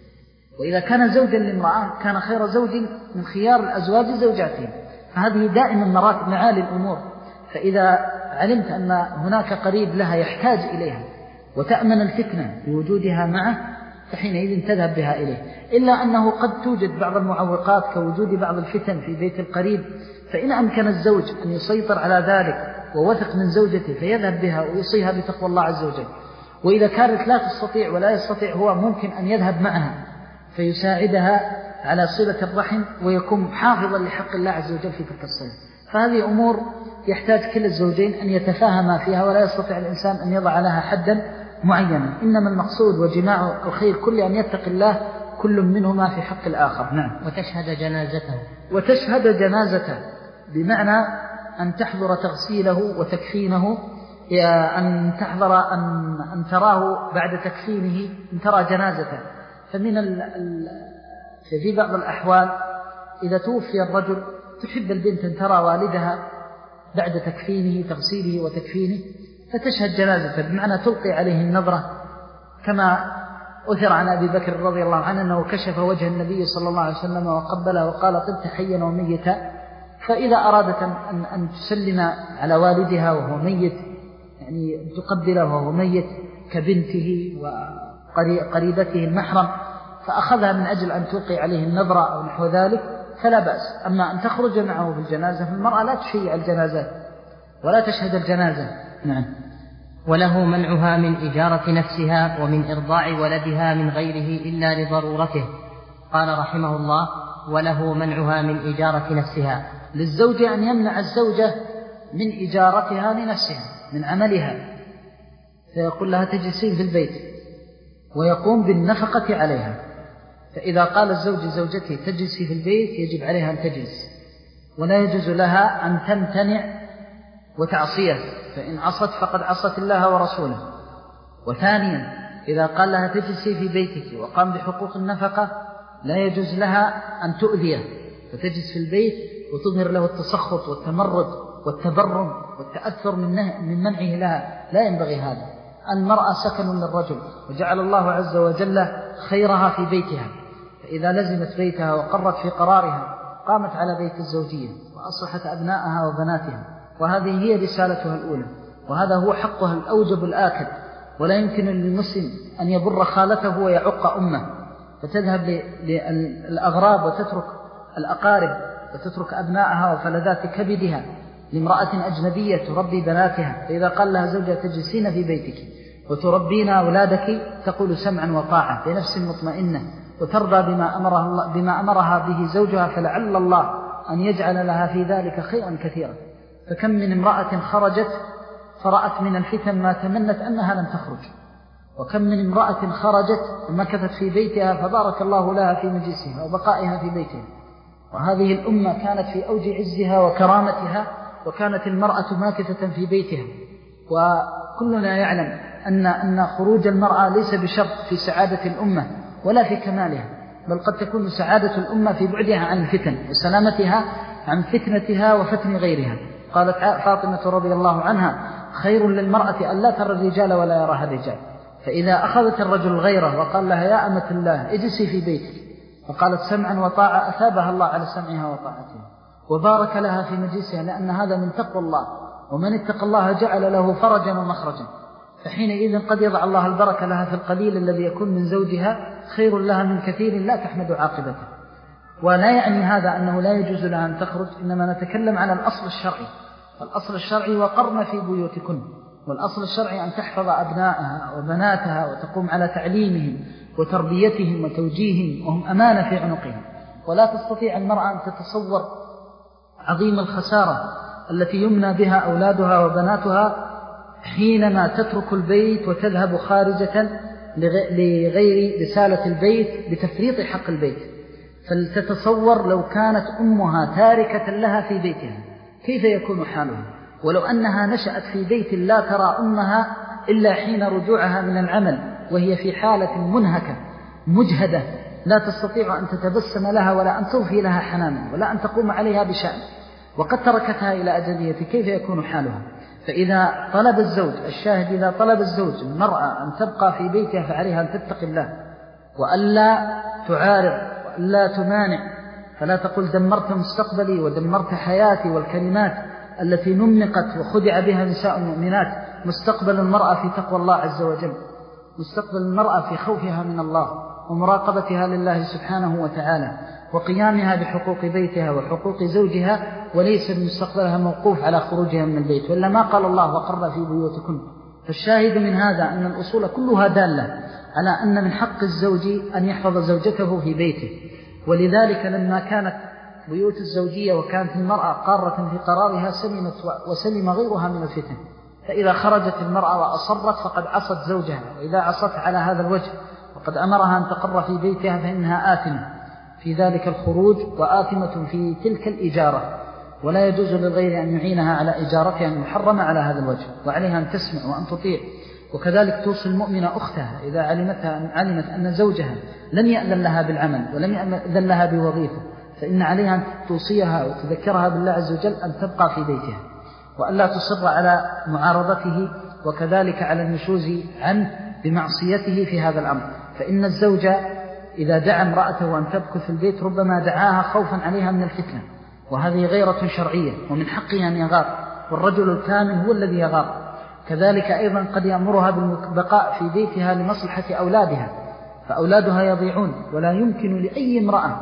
وإذا كان زوجا لامرأة كان خير زوج من خيار الأزواج زوجاتهم. فهذه دائما مراتب معالي الأمور. فإذا علمت أن هناك قريب لها يحتاج إليها وتأمن الفتنة بوجودها معه فحينئذ تذهب بها إليه، إلا أنه قد توجد بعض المعوقات كوجود بعض الفتن في بيت القريب، فإن أمكن الزوج أن يسيطر على ذلك ووثق من زوجته فيذهب بها ويوصيها بتقوى الله عز وجل. وإذا كانت لا تستطيع ولا يستطيع هو ممكن أن يذهب معها فيساعدها على صلة الرحم ويكون حافظا لحق الله عز وجل في تلك الصلة. فهذه أمور يحتاج كل الزوجين أن يتفاهما فيها، ولا يستطيع الإنسان أن يضع لها حدا معينا، إنما المقصود وجماع الخير كل أن يتقي الله كل منهما في حق الآخر. نعم. وتشهد جنازته. وتشهد جنازته بمعنى أن تحضر تغسيله وتكفينه، أن تحضر أن, أن تراه بعد تكفينه، أن ترى جنازته. فمن ال... ال... في بعض الأحوال إذا توفي الرجل تحب البنت أن ترى والدها بعد تكفينه تغسيله وتكفينه فتشهد جنازته، بمعنى تلقي عليه النظرة، كما أثر عن أبي بكر رضي الله عنه أنه كشف وجه النبي صلى الله عليه وسلم وقبله وقال طبت حيا وميتا. فإذا أرادت أن, أن تسلم على والدها وهو ميت، يعني تقبله وهو ميت كبنته وقريبته المحرم، فأخذها من أجل أن تلقي عليه النظرة أو نحو ذلك، فلا بأس. أما أن تخرج معه في الجنازة فالمرأة لا تشيع الجنازات ولا تشهد الجنازة. نعم. وله منعها من إجارة نفسها ومن إرضاع ولدها من غيره إلا لضرورته. قال رحمه الله: وله منعها من إجارة نفسها. للزوج أن يمنع الزوجة من إجارتها لنفسها من عملها، فيقول لها تجلسين في البيت ويقوم بالنفقة عليها. فإذا قال الزوج زوجته تجلسي في البيت يجب عليها أن تجلس، ولا يجوز لها أن تمتنع وتعصيه، فإن عصت فقد عصت الله ورسوله. وثانيا إذا قال لها تجلسي في بيتك وقام بحقوق النفقة لا يجوز لها أن تؤذيه، فتجلس في البيت وتظهر له التسخط والتمرد والتبرم والتأثر من منعه لها. لا ينبغي هذا. المرأة سكن للرجل، وجعل الله عز وجل خيرها في بيتها، فإذا لزمت بيتها وقرت في قرارها قامت على بيت الزوجية وأصلحت أبنائها وبناتها، وهذه هي رسالتها الأولى، وهذا هو حقها الأوجب الآكد. ولا يمكن للمسلم أن يبر خالته ويعق أمه، فتذهب للأغراب وتترك الأقارب وتترك أبنائها وفلذات كبدها لامرأة أجنبية تربي بناتها. فإذا قال لها زوجها تجلسين في بيتك وتربين أولادك تقول سمعا وطاعة بنفس مطمئنة وترضى بما أمرها, الله بما أمرها به زوجها، فلعل الله أن يجعل لها في ذلك خيرا كثيرا. فكم من امرأة خرجت فرأت من الفتن ما تمنت أنها لم تخرج، وكم من امرأة خرجت ومكثت في بيتها فبارك الله لها في مجلسها وبقائها في بيتها. وهذه الأمة كانت في أوج عزها وكرامتها، وكانت المرأة ماكثة في بيتها. وكلنا يعلم أن أن خروج المرأة ليس بشرط في سعادة الأمة ولا في كمالها، بل قد تكون سعادة الأمة في بعدها عن الفتن وسلامتها عن فتنتها وفتن غيرها. قالت فاطمة رضي الله عنها: خير للمرأة أن لا ترى الرجال ولا يراها الرجال. فإذا أخذت الرجل الغيرة وقال لها يا أمة الله اجلسي في بيتك، فقالت سمعا وطاعة، أثابها الله على سمعها وطاعتها وبارك لها في مجلسها، لأن هذا من تقوى الله، ومن اتقى الله جعل له فرجا ومخرجا. فحينئذ قد يضع الله البركة لها في القليل الذي يكون من زوجها خير لها من كثير لا تحمد عاقبته. ولا يعني هذا أنه لا يجوز لها أن تخرج، إنما نتكلم عن الأصل الشرعي. الأصل الشرعي وقرن في بيوتكن، والأصل الشرعي أن تحفظ أبنائها وبناتها وتقوم على تعليمهم وتربيتهم وتوجيههم وهم أمانة في عنقهم. ولا تستطيع المرأة أن تتصور عظيم الخسارة التي يمنى بها أولادها وبناتها حينما تترك البيت وتذهب خارجة لغير رسالة البيت بتفريط حق البيت. فلتتصور لو كانت أمها تاركة لها في بيتها كيف يكون حالها، ولو أنها نشأت في بيت لا ترى أمها إلا حين رجوعها من العمل وهي في حالة منهكة مجهدة لا تستطيع أن تتبسم لها ولا أن توفي لها حنانا ولا أن تقوم عليها بشأن، وقد تركتها إلى أجلية، كيف يكون حالها؟ فإذا طلب الزوج الشاهد إذا طلب الزوج المرأة أن تبقى في بيتها فعليها أن تتقي الله وألا تعارض وألا تمانع، فلا تقول دمرت مستقبلي ودمرت حياتي والكلمات التي نمقت وخدع بها نساء المؤمنات. مستقبل المرأة في تقوى الله عز وجل، مستقبل المرأة في خوفها من الله ومراقبتها لله سبحانه وتعالى وقيامها بحقوق بيتها وحقوق زوجها، وليس مستقبلها موقوف على خروجها من البيت، وإلا ما قال الله وقر في بيوتكن. فالشاهد من هذا أن الأصول كلها دالة على أن من حق الزوج أن يحفظ زوجته في بيته. ولذلك لما كانت بيوت الزوجية وكانت المرأة قارة في قرارها سلمت وسلم غيرها من الفتن. فإذا خرجت المرأة وأصرت فقد عصت زوجها، وإذا عصت على هذا الوجه وقد أمرها أن تقر في بيتها فإنها آثمة في ذلك الخروج وآثمة في تلك الإجارة، ولا يجوز للغير أن يعينها على إجارتها المحرمة على هذا الوجه، وعليها أن تسمع وأن تطيع. وكذلك توصي المؤمنة أختها إذا علمتها أن علمت أن زوجها لن يأذن لها بالعمل ولم يأذن لها بوظيفة، فإن عليها أن توصيها وتذكرها بالله عز وجل أن تبقى في بيتها وألا تصر على معارضته، وكذلك على النشوز عنه بمعصيته في هذا الأمر. فإن الزوج إذا دعا امرأته أن تبقى في البيت ربما دعاها خوفا عليها من الفتنة، وهذه غيرة شرعية ومن حقها أن يغار، والرجل الكامل هو الذي يغار. كذلك أيضا قد يأمرها بالبقاء في بيتها لمصلحة أولادها، فأولادها يضيعون، ولا يمكن لأي امرأة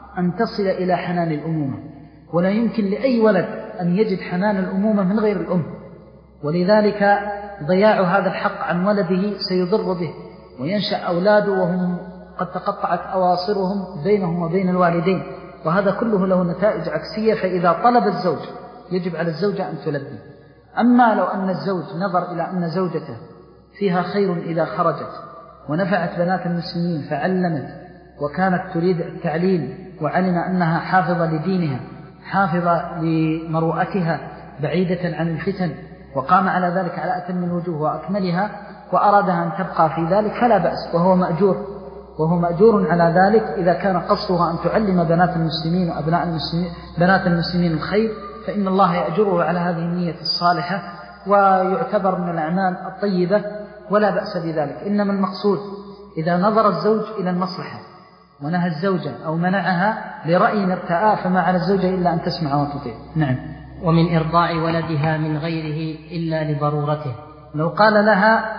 أن تصل إلى حنان الأمومة، ولا يمكن لأي ولد أن يجد حنان الأمومة من غير الأم، ولذلك ضياع هذا الحق عن ولده سيضر به، وينشأ أولاده وهم قد تقطعت أواصرهم بينهم وبين الوالدين، وهذا كله له نتائج عكسية. فإذا طلب الزوج يجب على الزوجة أن تلبي. أما لو أن الزوج نظر إلى أن زوجته فيها خير إذا خرجت ونفعت بنات المسلمين فعلمت وكانت تريد التعليم وعلم أنها حافظة لدينها حافظة لمروءتها بعيدة عن الفتن وقام على ذلك على أتم الوجوه وأكملها وأرادها أن تبقى في ذلك فلا بأس، وهو مأجور وهو مأجور على ذلك إذا كان قصدها أن تعلم بنات المسلمين وأبناء المسلمين بنات المسلمين الخير، فإن الله يأجره على هذه النية الصالحة ويعتبر من الأعمال الطيبة ولا بأس بذلك. إنما المقصود إذا نظر الزوج إلى المصلحة ونهى الزوجة أو منعها لرأي ارتآه فما على الزوجة إلا أن تسمع وتطيع. نعم. ومن إرضاع ولدها من غيره إلا لضرورته. لو قال لها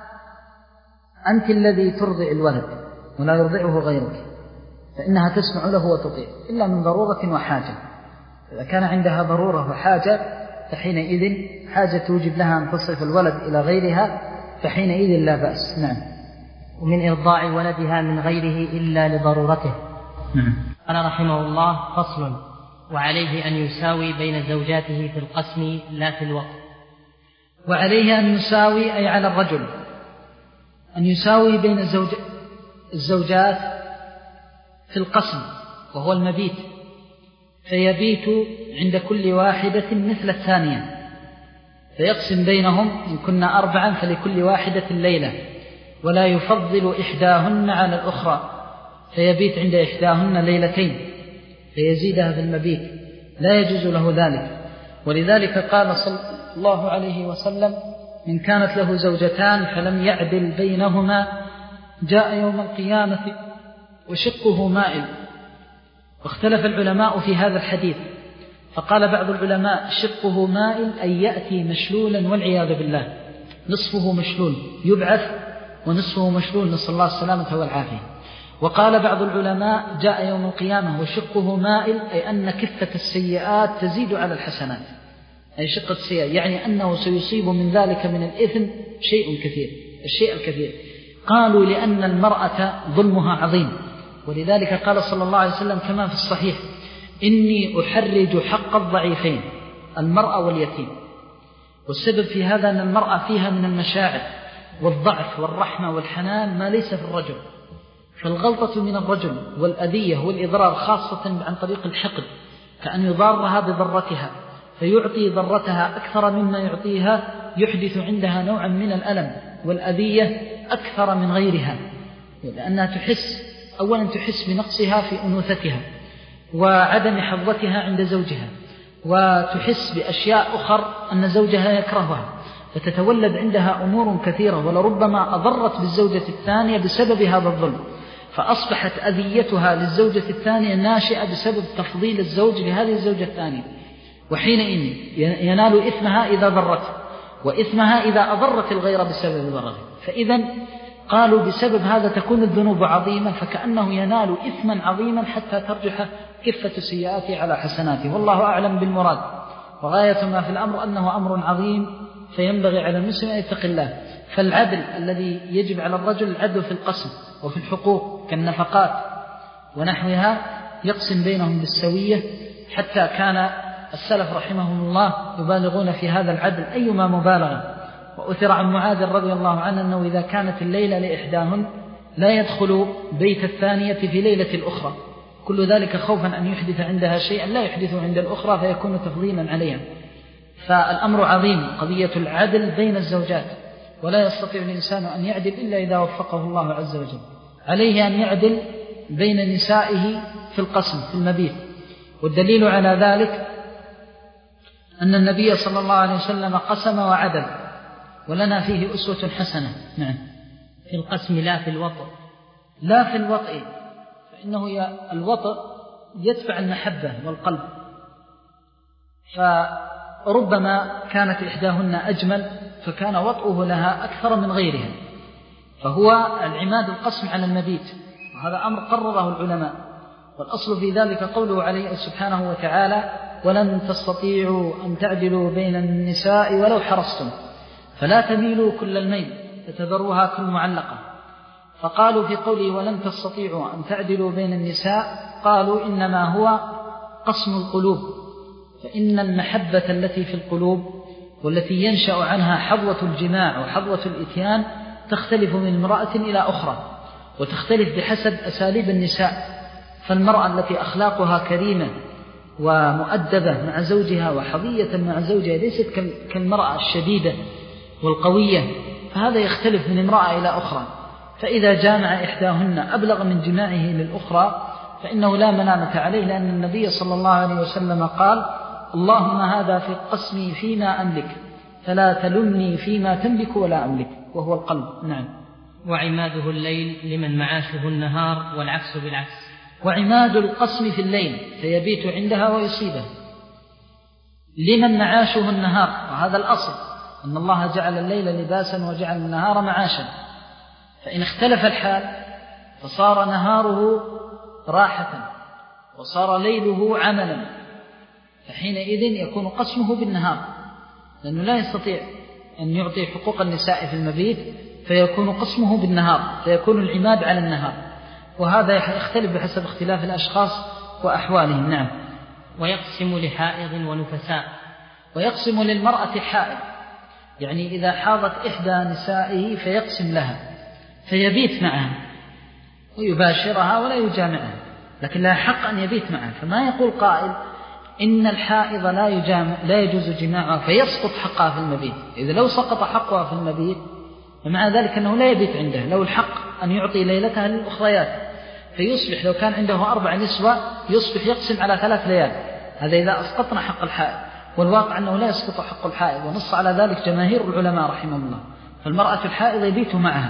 أنت الذي ترضع الولد ولا يرضعه غيرك فإنها تسمع له وتطيع إلا من ضرورة وحاجة. إذا كان عندها ضرورة وحاجة فحينئذ حاجة توجب لها أن تصرف الولد إلى غيرها فحينئذ لا بأس. نعم. ومن إرضاع ولدها من غيره إلا لضرورته. نعم. قال رحمه الله: فصل: وعليه أن يساوي بين زوجاته في القسم لا في الوقت. وعليه أن يساوي أي على الرجل أن يساوي بين الزوج الزوجات في القسم وهو المبيت، فيبيت عند كل واحدة مثل الثانية، فيقسم بينهم إن كنا أربعا فلكل واحدة الليلة، ولا يفضل إحداهن على الأخرى، فيبيت عند إحداهن ليلتين فيزيدها في المبيت، لا يجوز له ذلك. ولذلك قال صلى الله عليه وسلم: من كانت له زوجتان فلم يعدل بينهما جاء يوم القيامة وشقه مائل. واختلف العلماء في هذا الحديث، فقال بعض العلماء: شقه مائل أي يأتي مشلولا والعياذ بالله، نصفه مشلول يبعث ونصفه مشلول، نسأل الله السلامة والعافية. وقال بعض العلماء: جاء يوم القيامة وشقه مائل أي أن كفة السيئات تزيد على الحسنات، أي شقة السيئات، يعني أنه سيصيب من ذلك من الإثم شيء كثير، الشيء الكثير. قالوا: لأن المرأة ظلمها عظيم، ولذلك قال صلى الله عليه وسلم كما في الصحيح: إني أحرج حق الضعيفين المرأة واليتيم. والسبب في هذا أن المرأة فيها من المشاعر والضعف والرحمة والحنان ما ليس في الرجل، فالغلطة من الرجل والأذية والإضرار خاصة عن طريق الحقد، كأن يضارها بضرتها فيعطي ضرتها أكثر مما يعطيها، يحدث عندها نوعا من الألم والأذية أكثر من غيرها، لأنها تحس أولا تحس بنقصها في أنوثتها وعدم حظتها عند زوجها، وتحس بأشياء أخر أن زوجها يكرهها، فتتولد عندها أمور كثيرة، ولربما أضرت بالزوجة الثانية بسبب هذا الظلم، فأصبحت أذيتها للزوجة الثانية ناشئة بسبب تفضيل الزوج لهذه الزوجة الثانية، وحينئذ ينال إثمها إذا ضرته وإثمها إذا أضرت الغير بسبب ضرره. فإذا قالوا بسبب هذا تكون الذنوب عظيمة، فكأنه ينال إثما عظيما حتى ترجح كفة سيئاته على حسناته، والله أعلم بالمراد. وغاية ما في الأمر أنه أمر عظيم، فينبغي على المسلم أن يتقي الله. فالعدل الذي يجب على الرجل العدل في القسم وفي الحقوق كالنفقات ونحوها يقسم بينهم بالسوية، حتى كان السلف رحمهم الله يبالغون في هذا العدل أيما مبالغة. وأثر عن معاذ رضي الله عنه أنه إذا كانت الليلة لإحداهن لا يدخل بيت الثانية في ليلة الأخرى، كل ذلك خوفا أن يحدث عندها شيئا لا يحدث عند الأخرى فيكون تفضيلا عليها. فالأمر عظيم، قضية العدل بين الزوجات، ولا يستطيع الإنسان أن يعدل إلا إذا وفقه الله عز وجل. عليه أن يعدل بين نسائه في القسم في المبيت، والدليل على ذلك أن النبي صلى الله عليه وسلم قسم وعدل، ولنا فيه أسوة حسنة. نعم. في القسم لا في الوطء. لا في الوطء، فإنه الوطء يدفع المحبة والقلب، فربما كانت إحداهن أجمل فكان وطئه لها أكثر من غيرها، فهو العماد القسم على المبيت، وهذا أمر قرره العلماء. والأصل في ذلك قوله عليه سبحانه وتعالى: ولن تستطيعوا أن تعدلوا بين النساء ولو حرصتم فلا تميلوا كل الميل فتذروها كالمعلقة. فقالوا في قوله ولن تستطيعوا أن تعدلوا بين النساء قالوا إنما هو قسم القلوب، فإن المحبة التي في القلوب والتي ينشأ عنها حظوة الجماع وحظوة الإتيان تختلف من امرأة إلى أخرى، وتختلف بحسب أساليب النساء. فالمرأة التي أخلاقها كريمة ومؤدبة مع زوجها وحظية مع زوجها ليست كالمرأة الشديدة والقوية، فهذا يختلف من امرأة إلى أخرى. فإذا جامع إحداهن أبلغ من جماعه للأخرى فإنه لا ملامة عليه، لأن النبي صلى الله عليه وسلم قال: اللهم هذا في قسمي فيما أملك فلا تلمني فيما تملك ولا أملك، وهو القلب. نعم. وعماده الليل لمن معاشه النهار، والعكس بالعكس. وعماد القسم في الليل فيبيت عندها ويصيبه، لمن معاشه النهار، وهذا الأصل أن الله جعل الليل لباسا وجعل النهار معاشا. فإن اختلف الحال فصار نهاره راحة وصار ليله عملا، فحينئذ يكون قسمه بالنهار، لأنه لا يستطيع أن يعطي حقوق النساء في المبيت، فيكون قسمه بالنهار، فيكون العماد على النهار. وهذا يختلف بحسب اختلاف الأشخاص وأحوالهم. نعم. ويقسم لحائض ونفساء. ويقسم للمرأة حائض، يعني إذا حاضت إحدى نسائه فيقسم لها فيبيت معها ويباشرها ولا يجامعها، لكن لا حق أن يبيت معها. فما يقول قائل إن الحائض لا يجامع لا يجوز جماعها فيسقط حقها في المبيت. إذا لو سقط حقها في المبيت ومع ذلك أنه لا يبيت عنده، له الحق أن يعطي ليلتها للأخريات، فيصبح لو كان عنده أربع نسوة يصبح يقسم على ثلاث ليال. هذا إذا أسقطنا حق الحائض، والواقع أنه لا يسقط حق الحائض، ونص على ذلك جماهير العلماء رحمهم الله. فالمرأة الحائض يبيت معها،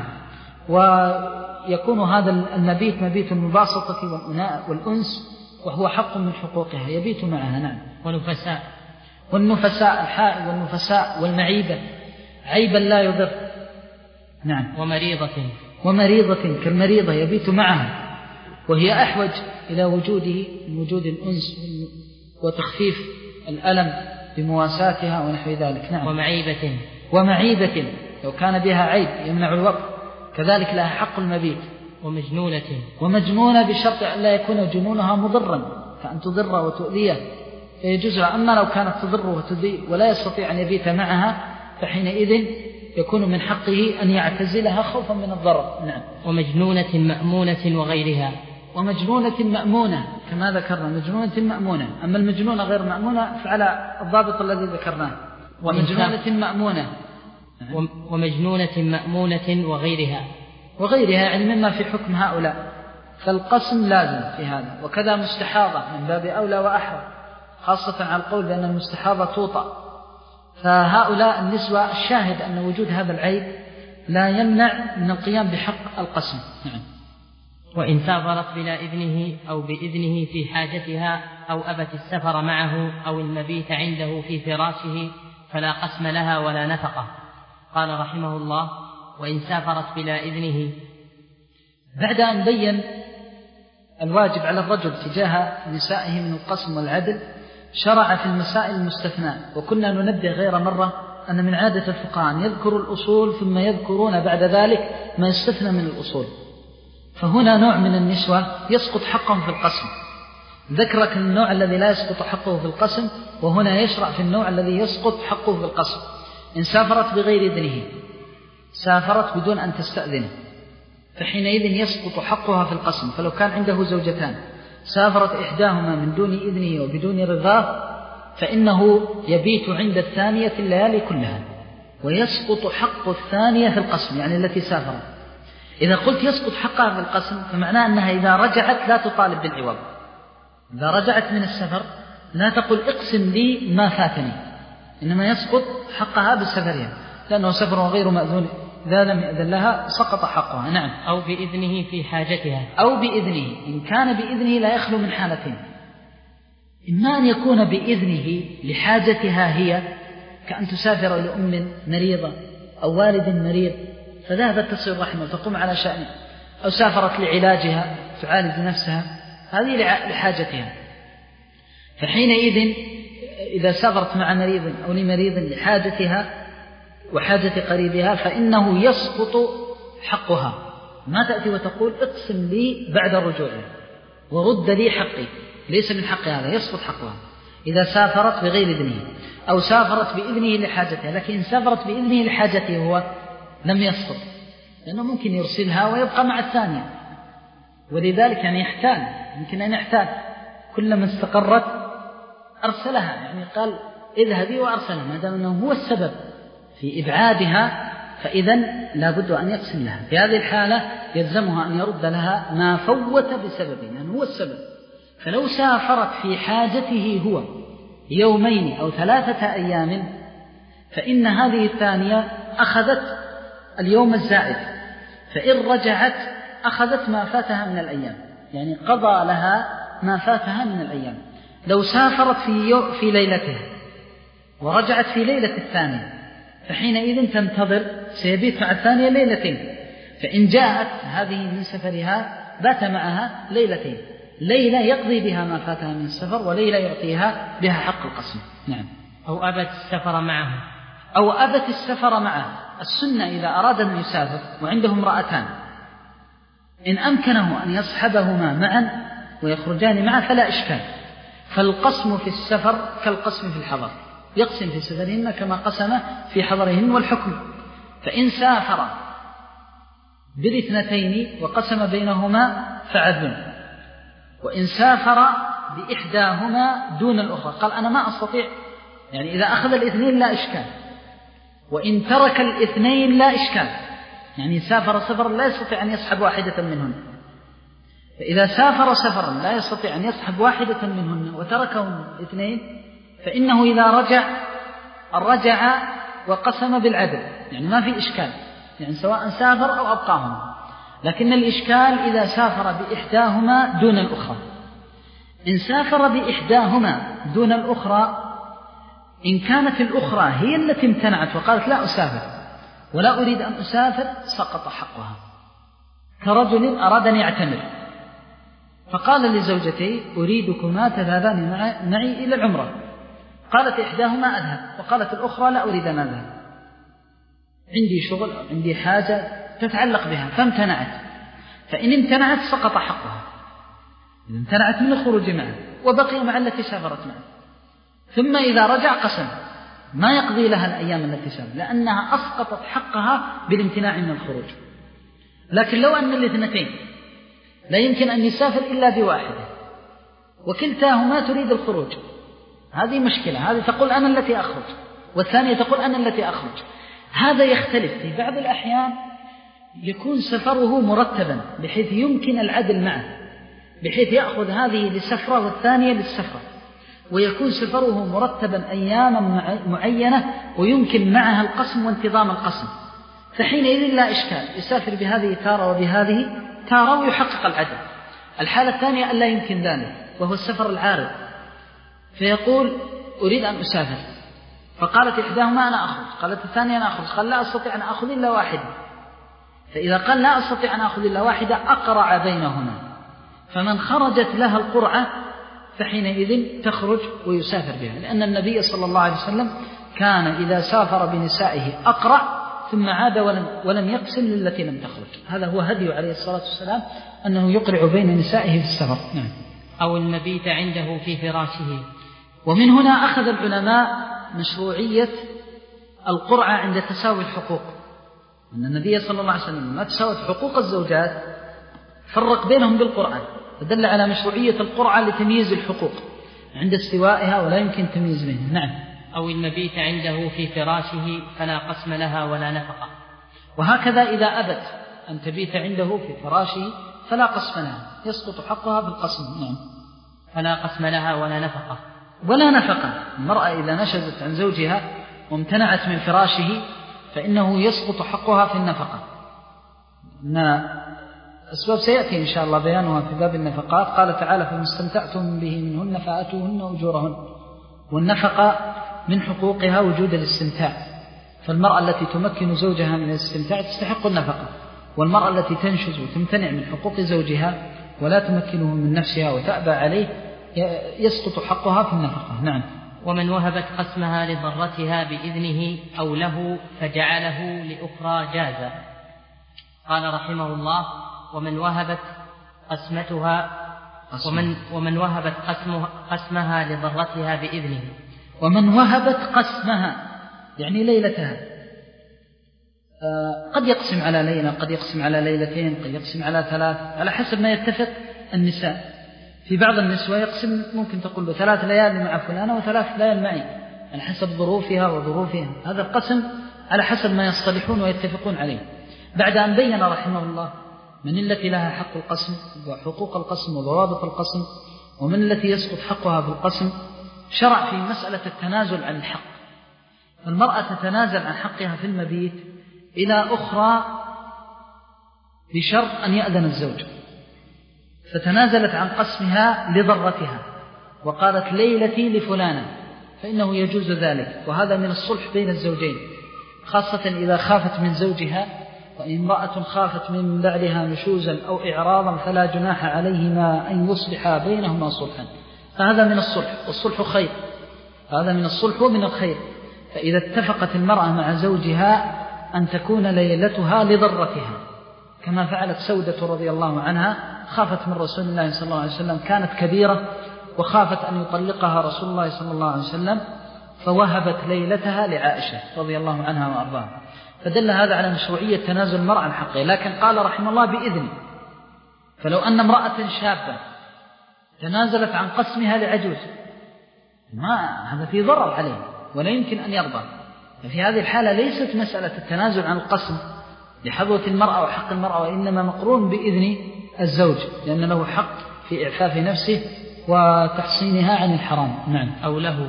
ويكون هذا المبيت مبيت المباسطة والأنس، وهو حق من حقوقها، يبيت معها. نعم. ونفساء. والنفساء الحائض والنفساء والمعيبة، عيبا لا يضر. نعم. ومريضة. ومريضة كالمريضة يبيت معها، وهي أحوج إلى وجوده من وجود الأنس وتخفيف الألم بمواساتها ونحو ذلك. نعم. ومعيبة. ومعيبة لو كان بها عيب يمنع الوقت، كذلك لها حق المبيت. ومجنونة. ومجنونة بشرط أن لا يكون جنونها مضرا، فأن تضر وتؤذيه فيجوز لها. أما لو كانت تضر وتؤذي ولا يستطيع أن يبيت معها فحينئذ يكون من حقه أن يعتزلها خوفا من الضرر. نعم. ومجنونة مأمونة وغيرها. ومجنونة مأمونة كما ذكرنا، مجنونة مأمونة. أما المجنونة غير مأمونة فعلى الضابط الذي ذكرناه. ومجنونة مأمونة. ومجنونة مأمونة وغيرها. وغيرها يعني مما في حكم هؤلاء، فالقسم لازم في هذا. وكذا مستحاضة من باب أولى وأحرى، خاصة على القول بأن المستحاضة توطأ. فهؤلاء النسوة الشاهد أن وجود هذا العيب لا يمنع من القيام بحق القسم. نعم. وإن سافرت بلا إذنه أو بإذنه في حاجتها أو أبت السفر معه أو المبيت عنده في فراشه فلا قسم لها ولا نفقة. قال رحمه الله: وإن سافرت بلا إذنه. بعد أن بين الواجب على الرجل تجاه نسائه من القسم والعدل شرع في المسائل المستثناء. وكنا ننبه غير مرة أن من عادة الفقهاء أن يذكروا الأصول ثم يذكرون بعد ذلك ما يستثنى من الأصول. فهنا نوع من النسوة يسقط حقهم في القسم، ذكرك النوع الذي لا يسقط حقه في القسم، وهنا يشرع في النوع الذي يسقط حقه في القسم. إن سافرت بغير إذنه، سافرت بدون أن تستأذنه، فحينئذ يسقط حقها في القسم. فلو كان عنده زوجتان سافرت إحداهما من دون إذنه وبدون رضاه فإنه يبيت عند الثانية الليالي كلها، ويسقط حق الثانية في القسم، يعني التي سافرت. إذا قلت يسقط حقها في القسم فمعناه أنها إذا رجعت لا تطالب بالعوض. إذا رجعت من السفر لا تقول اقسم لي ما فاتني، إنما يسقط حقها بسفرها، لأنه سفر غير مأذون، إذا لم يأذن لها سقط حقها. نعم. أو بإذنه في حاجتها. أو بإذنه، إن كان بإذنه لا يخلو من حالتين: إما أن يكون بإذنه لحاجتها هي، كأن تسافر لأم مريضة أو والد مريض فذهبت تصل رحمه تقوم على شأنه، أو سافرت لعلاجها تعالج نفسها هذه لحاجتها. فحينئذ إذا سافرت مع مريض أو لمريض لحاجتها وحاجة قريبها فإنه يسقط حقها. ما تأتي وتقول اقسم لي بعد الرجوع ورد لي حقي، ليس من حق هذا، يسقط حقها إذا سافرت بغير إذنه أو سافرت بإذنه لحاجتها. لكن إن سافرت بإذنه لحاجته هو لم يسقط، لأنه ممكن يرسلها ويبقى مع الثانية، ولذلك يعني يحتاج، يمكن أن يحتاج كلما استقرت أرسلها، يعني قال اذهبي وأرسلها، ما دام أنه هو السبب في إبعادها فإذن لا بد أن يقسم لها. في هذه الحالة يلزمها أن يرد لها ما فوت بسببه، لأنه يعني هو السبب. فلو سافرت في حاجته هو يومين أو ثلاثة أيام فإن هذه الثانية أخذت اليوم الزائد، فإن رجعت أخذت ما فاتها من الأيام، يعني قضى لها ما فاتها من الأيام. لو سافرت في, في ليلتها ورجعت في ليلة الثانية فحينئذ تنتظر، سيبيت مع الثانية ليلتين، فإن جاءت هذه من سفرها بات معها ليلتين، ليلة يقضي بها ما فاتها من السفر وليلة يعطيها بها حق القسم. نعم. أو أبت السفر معه أو أبت السفر معه. السنة إذا أراد أن يسافر وعنده امرأتان إن أمكنه أن يصحبهما معا ويخرجان معا فلا إشكال، فالقسم في السفر كالقسم في الحضر، يقسم في سفرهن كما قسم في حضرهن. والحكم فإن سافر بالاثنتين وقسم بينهما فعدل، وإن سافر بإحداهما دون الأخرى قال أنا ما أستطيع، يعني إذا أخذ الاثنين لا إشكال، وإن ترك الاثنين لا إشكال، يعني سافر سفرا لا يستطيع أن يصحب واحدة منهن. فإذا سافر سفرا لا يستطيع أن يصحب واحدة منهن وتركهم الاثنين فإنه إذا رجع رجع وقسم بالعدل، يعني ما في إشكال، يعني سواء سافر أو أبقاهما. لكن الإشكال إذا سافر بإحداهما دون الأخرى. إن سافر بإحداهما دون الأخرى، إن كانت الأخرى هي التي امتنعت وقالت لا أسافر ولا أريد أن أسافر سقط حقها. كرجل أراد أن يعتمر فقال لزوجتي أريدكما تذهبان معي إلى العمرة، قالت إحداهما أذهب وقالت الأخرى لا أريد أن أذهب، عندي شغل أو عندي حاجة تتعلق بها، فامتنعت. فإن امتنعت سقط حقها، إن امتنعت من الخروج معه وبقي مع التي سافرت معه. ثم إذا رجع قسم، ما يقضي لها الأيام التي سافرت لأنها أسقطت حقها بالامتناع من الخروج. لكن لو أن الاثنتين لا يمكن أن يسافر إلا بواحدة وكلتاهما تريد الخروج، هذه مشكلة، هذه تقول أنا التي أخرج والثانية تقول أنا التي أخرج. هذا يختلف، في بعض الأحيان يكون سفره مرتبا بحيث يمكن العدل معه، بحيث يأخذ هذه للسفرة والثانية للسفرة، ويكون سفره مرتبا أياما معينة ويمكن معها القسم وانتظام القسم، فحينئذ لا إشكال، يسافر بهذه تارة وبهذه تارة ويحقق العدل. الحالة الثانية ألا يمكن ذلك وهو السفر العارض، فيقول أريد أن أسافر، فقالت إحداهما أنا أخرج، قالت الثانية أنا أخرج، قال لا أستطيع أن أخذ إلا واحدة. فإذا قال لا أستطيع أن أخذ إلا واحدة أقرع بينهما، فمن خرجت لها القرعة فحينئذ تخرج ويسافر بها، لأن النبي صلى الله عليه وسلم كان إذا سافر بنسائه أقرع ثم عاد ولم, ولم يقسم للتي لم تخرج. هذا هو هدي عليه الصلاة والسلام أنه يقرع بين نسائه في السفر. نعم. أو المبيت عنده في فراشه. ومن هنا أخذ العلماء مشروعية القرعة عند تساوي الحقوق، أن النبي صلى الله عليه وسلم ما تساوت حقوق الزوجات فرق بينهم بالقرعة، فدل على مشروعية القرعة لتمييز الحقوق عند استوائها ولا يمكن تمييز بينها. نعم. أو المبيت عنده في فراشه فلا قسم لها ولا نفقة. وهكذا إذا أبت أن تبيت عنده في فراشه فلا قسم لها، يسقط حقها بالقسم. نعم. فلا قسم لها ولا نفقة. ولا نفقة. المرأة إذا نشزت عن زوجها وامتنعت من فراشه فإنه يسقط حقها في النفقة. أسباب سيأتي إن شاء الله بيانها في باب النفقات. قال تعالى فما استمتعتم به منهن فآتوهن أجورهن، والنفقة من حقوقها وجود الاستمتاع، فالمرأة التي تمكن زوجها من الاستمتاع تستحق النفقة، والمرأة التي تنشز وتمتنع من حقوق زوجها ولا تمكنه من نفسها وتأبى عليه يسقط حقها في النفقة. نعم. ومن وهبت قسمها لضرتها بإذنه أو له فجعله لأخرى جاز. قال رحمه الله: ومن وهبت قسمتها ومن, ومن وهبت قسمها, قسمها لضرتها بإذنه. ومن وهبت قسمها يعني ليلتها، آه قد يقسم على ليلة، قد يقسم على ليلتين، قد يقسم على ثلاث، على حسب ما يتفق النساء. في بعض النسوة يقسم ممكن تقول له ثلاث ليالي مع فلانة وثلاث ليالي معي، على حسب ظروفها وظروفها. هذا القسم على حسب ما يصطلحون ويتفقون عليه. بعد أن بين رحمه الله من التي لها حق القسم وحقوق القسم وضوابط القسم، ومن التي يسقط حقها في القسم، شرع في مسألة التنازل عن الحق. المرأة تتنازل عن حقها في المبيت إلى أخرى بشرط أن يأذن الزوج، فتنازلت عن قسمها لضرتها وقالت ليلتي لفلانة، فإنه يجوز ذلك، وهذا من الصلح بين الزوجين، خاصة إذا خافت من زوجها. وإن امرأة خافت من بعلها نشوزا أو إعراضا فلا جناح عليهما أن يصلحا بينهما صلحا، فهذا من الصلح، والصلح خير، هذا من الصلح ومن الخير. فإذا اتفقت المرأة مع زوجها أن تكون ليلتها لضرتها، كما فعلت سودة رضي الله عنها، خافت من رسول الله صلى الله عليه وسلم، كانت كبيرة وخافت أن يطلقها رسول الله صلى الله عليه وسلم، فوهبت ليلتها لعائشة رضي الله عنها وأرضاها. فدل هذا على مشروعية تنازل المرأة عن حقه. لكن قال رحمه الله بإذن. فلو أن امرأة شابة تنازلت عن قسمها لعجوز، ما هذا في ضرر عليه ولا يمكن أن يرضى. ففي هذه الحالة ليست مسألة التنازل عن القسم لحظوة المرأة وحق المرأة، وإنما مقرون بإذن الزوج، لأن له حق في إعفاف نفسه وتحصينها عن الحرام. نعم. أو له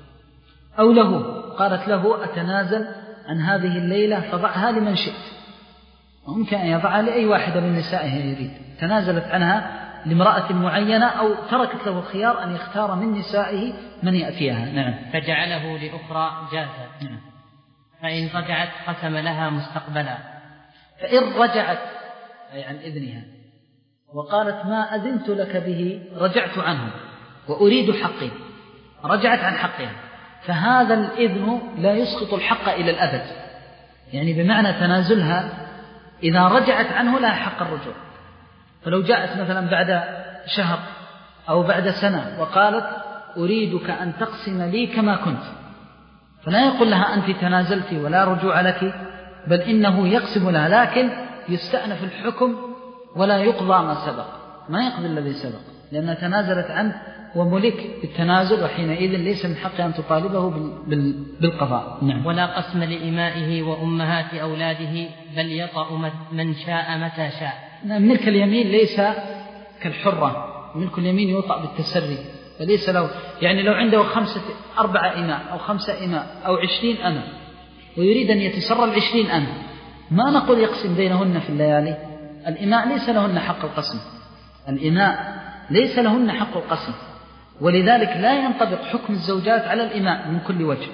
أو له قالت له أتنازل عن هذه الليلة فضعها لمن شئت، وممكن أن يضعها لأي واحدة من نسائه يريد. تنازلت عنها لامرأة معينة أو تركت له الخيار أن يختار من نسائه من يأتيها. نعم. فجعله لأخرى جاز. نعم. فإن رجعت قسم لها مستقبلا. فإن رجعت أي عن إذنها وقالت ما أذنت لك به رجعت عنه وأريد حقي، رجعت عن حقها، فهذا الإذن لا يسقط الحق إلى الأبد، يعني بمعنى تنازلها إذا رجعت عنه لها حق الرجوع. فلو جاءت مثلا بعد شهر أو بعد سنة وقالت أريدك أن تقسم لي كما كنت، فلا يقول لها أنت تنازلت ولا رجوع لك، بل إنه يقسم لها، لكن يستأنف الحكم ولا يقضى ما سبق، ما يقضي الذي سبق، لأنها تنازلت عنه وملك بالتنازل، وحينئذ ليس من حقه أن تطالبه بالقضاء. نعم. ولا قسم لإمائه وأمهات أولاده، بل يطأ من شاء متى شاء. ملك اليمين ليس كالحرة، ملك اليمين يوطأ بالتسري، فليس له، يعني لو عنده خمسة أربعة إماء أو خمسة إماء أو عشرين أمة ويريد أن يتسرى العشرين أمة، ما نقول يقسم بينهن في الليالي. الإماء ليس لهن حق القسم، الإماء ليس لهن حق القسم، ولذلك لا ينطبق حكم الزوجات على الإماء من كل وجه،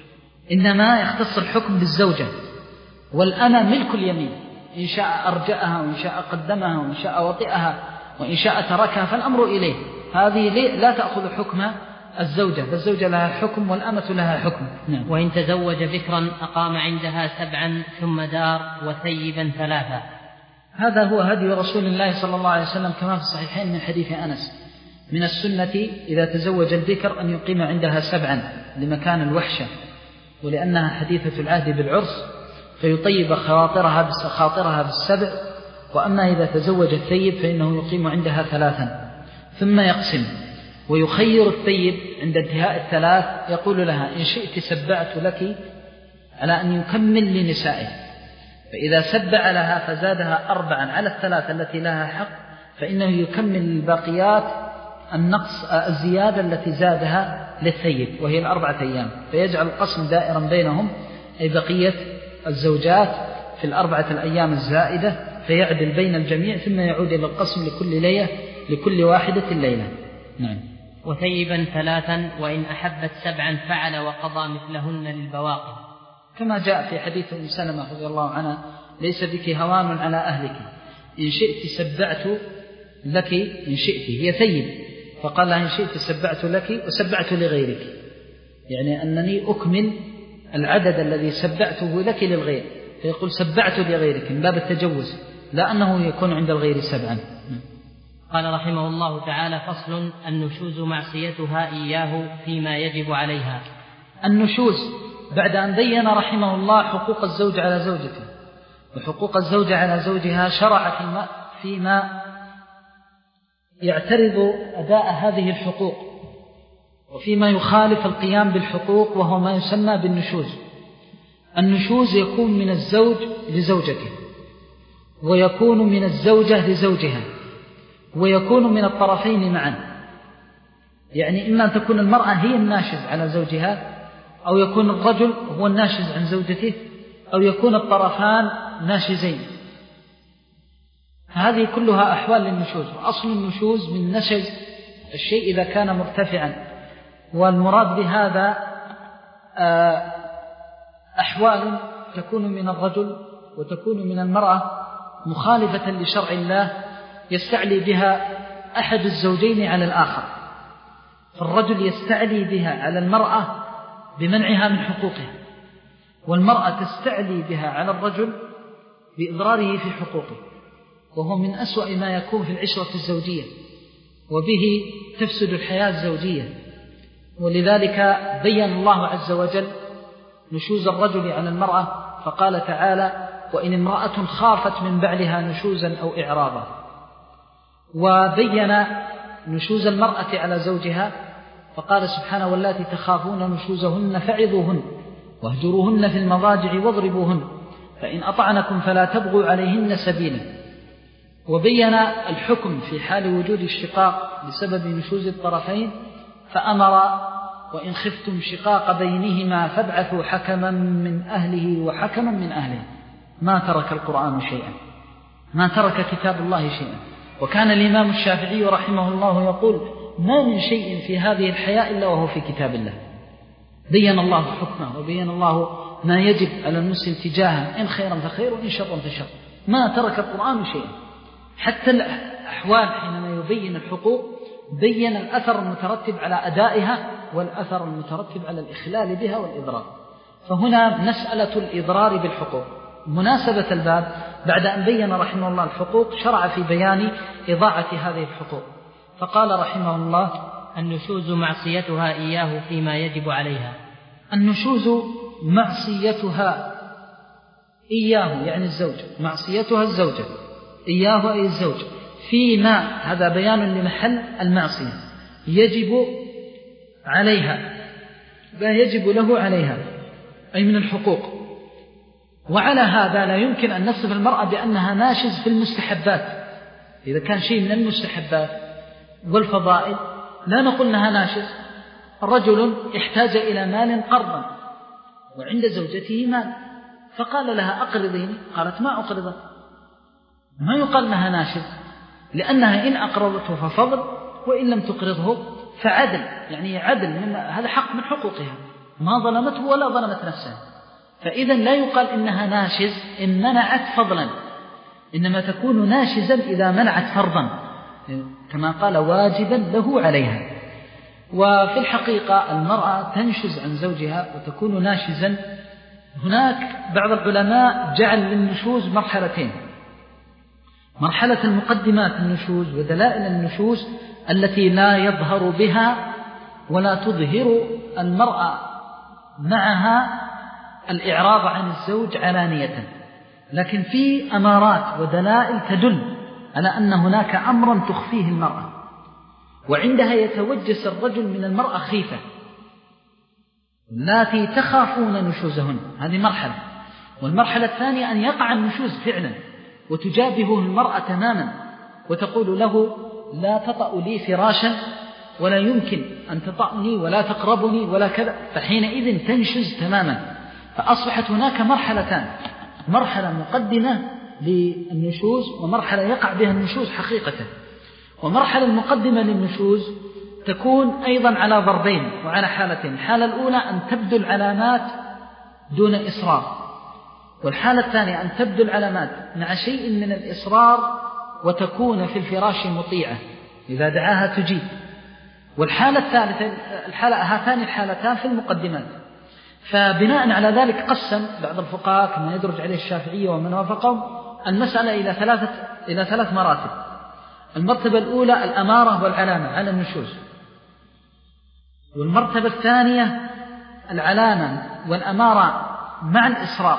إنما يختص الحكم بالزوجة. والأمة ملك اليمين، إن شاء أرجأها وإن شاء قدمها وإن شاء وطئها وإن شاء تركها، فالأمر إليه. هذه لا تأخذ حكم الزوجة، فالزوجة لها حكم والأمة لها حكم. نعم. وإن تزوج بكرا أقام عندها سبعا ثم دار وثيبا ثلاثا. هذا هو هدي رسول الله صلى الله عليه وسلم، كما في الصحيحين من حديث أنس: من السنة إذا تزوج البكر أن يقيم عندها سبعا لمكان الوحشة، ولأنها حديثة العهد بالعرس، فيطيب خواطرها خاطرها بالسبع. وأما إذا تزوج الثيب فإنه يقيم عندها ثلاثا ثم يقسم، ويخير الثيب عند انتهاء الثلاث، يقول لها إن شئت سبعت لك على أن يكمل لنسائه، فإذا سبع لها فزادها أربعا على الثلاثة التي لها حق، فإنه يكمل الباقيات النقص الزيادة التي زادها للثيب، وهي الأربعة أيام، فيجعل القسم دائرا بينهم، أي بقية الزوجات في الأربعة الأيام الزائدة، فيعدل بين الجميع، ثم يعود إلى القسم لكل ليلة لكل واحدة الليلة. نعم. وثيبا ثلاثا، وإن أحبت سبعا فعل وقضى مثلهن للبواقي، كما جاء في حديث أم سلمة رضي الله عنها: ليس بك هوان على أهلك، إن شئت سبعت لك إن شئت، هي ثيب، فقال لها إن شئت سبعت لك وسبعت لغيرك، يعني أنني أكمل العدد الذي سبعته لك للغير، فيقول سبعت لغيرك من باب التجوز، لا أنه يكون عند الغير سبعا. قال رحمه الله تعالى: فصل: النشوز معصيتها إياه فيما يجب عليها. النشوز بعد أن بين رحمه الله حقوق الزوج على زوجته وحقوق الزوجة على زوجها، شرع فيما, فيما يعترض أداء هذه الحقوق وفيما يخالف القيام بالحقوق، وهو ما يسمى بالنشوز. النشوز يكون من الزوج لزوجته، ويكون من الزوجة لزوجها، ويكون من الطرفين معا، يعني إما أن تكون المرأة هي الناشز على زوجها، أو يكون الرجل هو الناشز عن زوجته، أو يكون الطرفان ناشزين. هذه كلها أحوال للنشوز. وأصل النشوز من نشز الشيء إذا كان مرتفعا، والمراد بهذا أحوال تكون من الرجل وتكون من المرأة مخالفة لشرع الله، يستعلي بها أحد الزوجين على الآخر، فالرجل يستعلي بها على المرأة بمنعها من حقوقها، والمرأة تستعلي بها على الرجل بإضراره في حقوقه، وهو من أسوأ ما يكون في العشرة الزوجية، وبه تفسد الحياة الزوجية. ولذلك بين الله عز وجل نشوز الرجل على المرأة، فقال تعالى: وإن امرأة خافت من بعلها نشوزا أو إعراضا. وبين نشوز المرأة على زوجها، فقال سبحانه: واللاتي تخافون نشوزهن فعظوهن واهجروهن في المضاجع واضربوهن فإن أطعنكم فلا تبغوا عليهن سبيلا. وبين الحكم في حال وجود الشقاق بسبب نشوز الطرفين، فأمر: وإن خفتم شقاق بينهما فابعثوا حكما من أهله وحكما من أهله. ما ترك القرآن شيئا، ما ترك كتاب الله شيئا. وكان الإمام الشافعي رحمه الله يقول: ما من شيء في هذه الحياة إلا وهو في كتاب الله. بين الله حكمه، وبين الله ما يجب على المسلم تجاهه، إن خيرا فخير وإن شرا فشر. ما ترك القرآن شيئا. حتى الأحوال حينما يبين الحقوق بين الأثر المترتب على أدائها والأثر المترتب على الإخلال بها والإضرار. فهنا مسألة الإضرار بالحقوق. مناسبة الباب بعد أن بين رحمه الله الحقوق، شرع في بيان إضاعة هذه الحقوق، فقال رحمه الله: النشوز معصيتها إياه فيما يجب عليها. النشوز معصيتها إياه يعني الزوج، معصيتها الزوجة، إياه أي الزوج، فيما، هذا بيان لمحل المعصية، يجب عليها، ما يجب له عليها أي من الحقوق. وعلى هذا لا يمكن أن نصف المرأة بأنها ناشز في المستحبات. إذا كان شيء من المستحبات والفضائل لا نقول أنها ناشز. رجل احتاج إلى مال قرضا وعند زوجته مال، فقال لها: أقرضيني. قالت: ما أقرضك. ما يقال لها ناشز، لأنها إن أقرضته ففضل، وإن لم تقرضه فعدل، يعني عدل، من هذا حق من حقوقها، ما ظلمته ولا ظلمت نفسها. فإذا لا يقال إنها ناشز إن منعت فضلا، إنما تكون ناشزا إذا منعت فرضا، كما قال: واجبا له عليها. وفي الحقيقة المرأة تنشز عن زوجها وتكون ناشزا. هناك بعض العلماء جعل للنشوز مرحلتين: مرحلة المقدمات النشوز ودلائل النشوز التي لا يظهر بها ولا تظهر المرأة معها الإعراض عن الزوج علانية، لكن في أمارات ودلائل تدل على أن هناك أمرا تخفيه المرأة، وعندها يتوجس الرجل من المرأة خيفة، التي تخافون نشوزهن. هذه مرحلة. والمرحلة الثانية أن يقع النشوز فعلا وتجابهه المرأة تماما وتقول له: لا تطأ لي فراشا، ولا يمكن أن تطأني ولا تقربني ولا كذا، فحينئذ تنشز تماما. فأصبحت هناك مرحلتان: مرحلة مقدمة للنشوز، ومرحلة يقع بها النشوز حقيقة. ومرحلة المقدمة للنشوز تكون أيضا على ضربين وعلى حالتين: الحالة الأولى أن تبدو العلامات دون إصرار، والحالة الثانية أن تبدو العلامات مع شيء من الإصرار وتكون في الفراش مطيعة، إذا دعاها تجيب. والحالة الثالثة، الحالة هاتان الحالتان في المقدمات. فبناء على ذلك قسم بعض الفقهاء كما يدرج عليه الشافعية ومن وافقهم المسألة إلى ثلاثة إلى ثلاث مراتب. المرتبة الأولى الأمارة والعلامة على النشوز، والمرتبة الثانية العلامة والأمارة مع الإصرار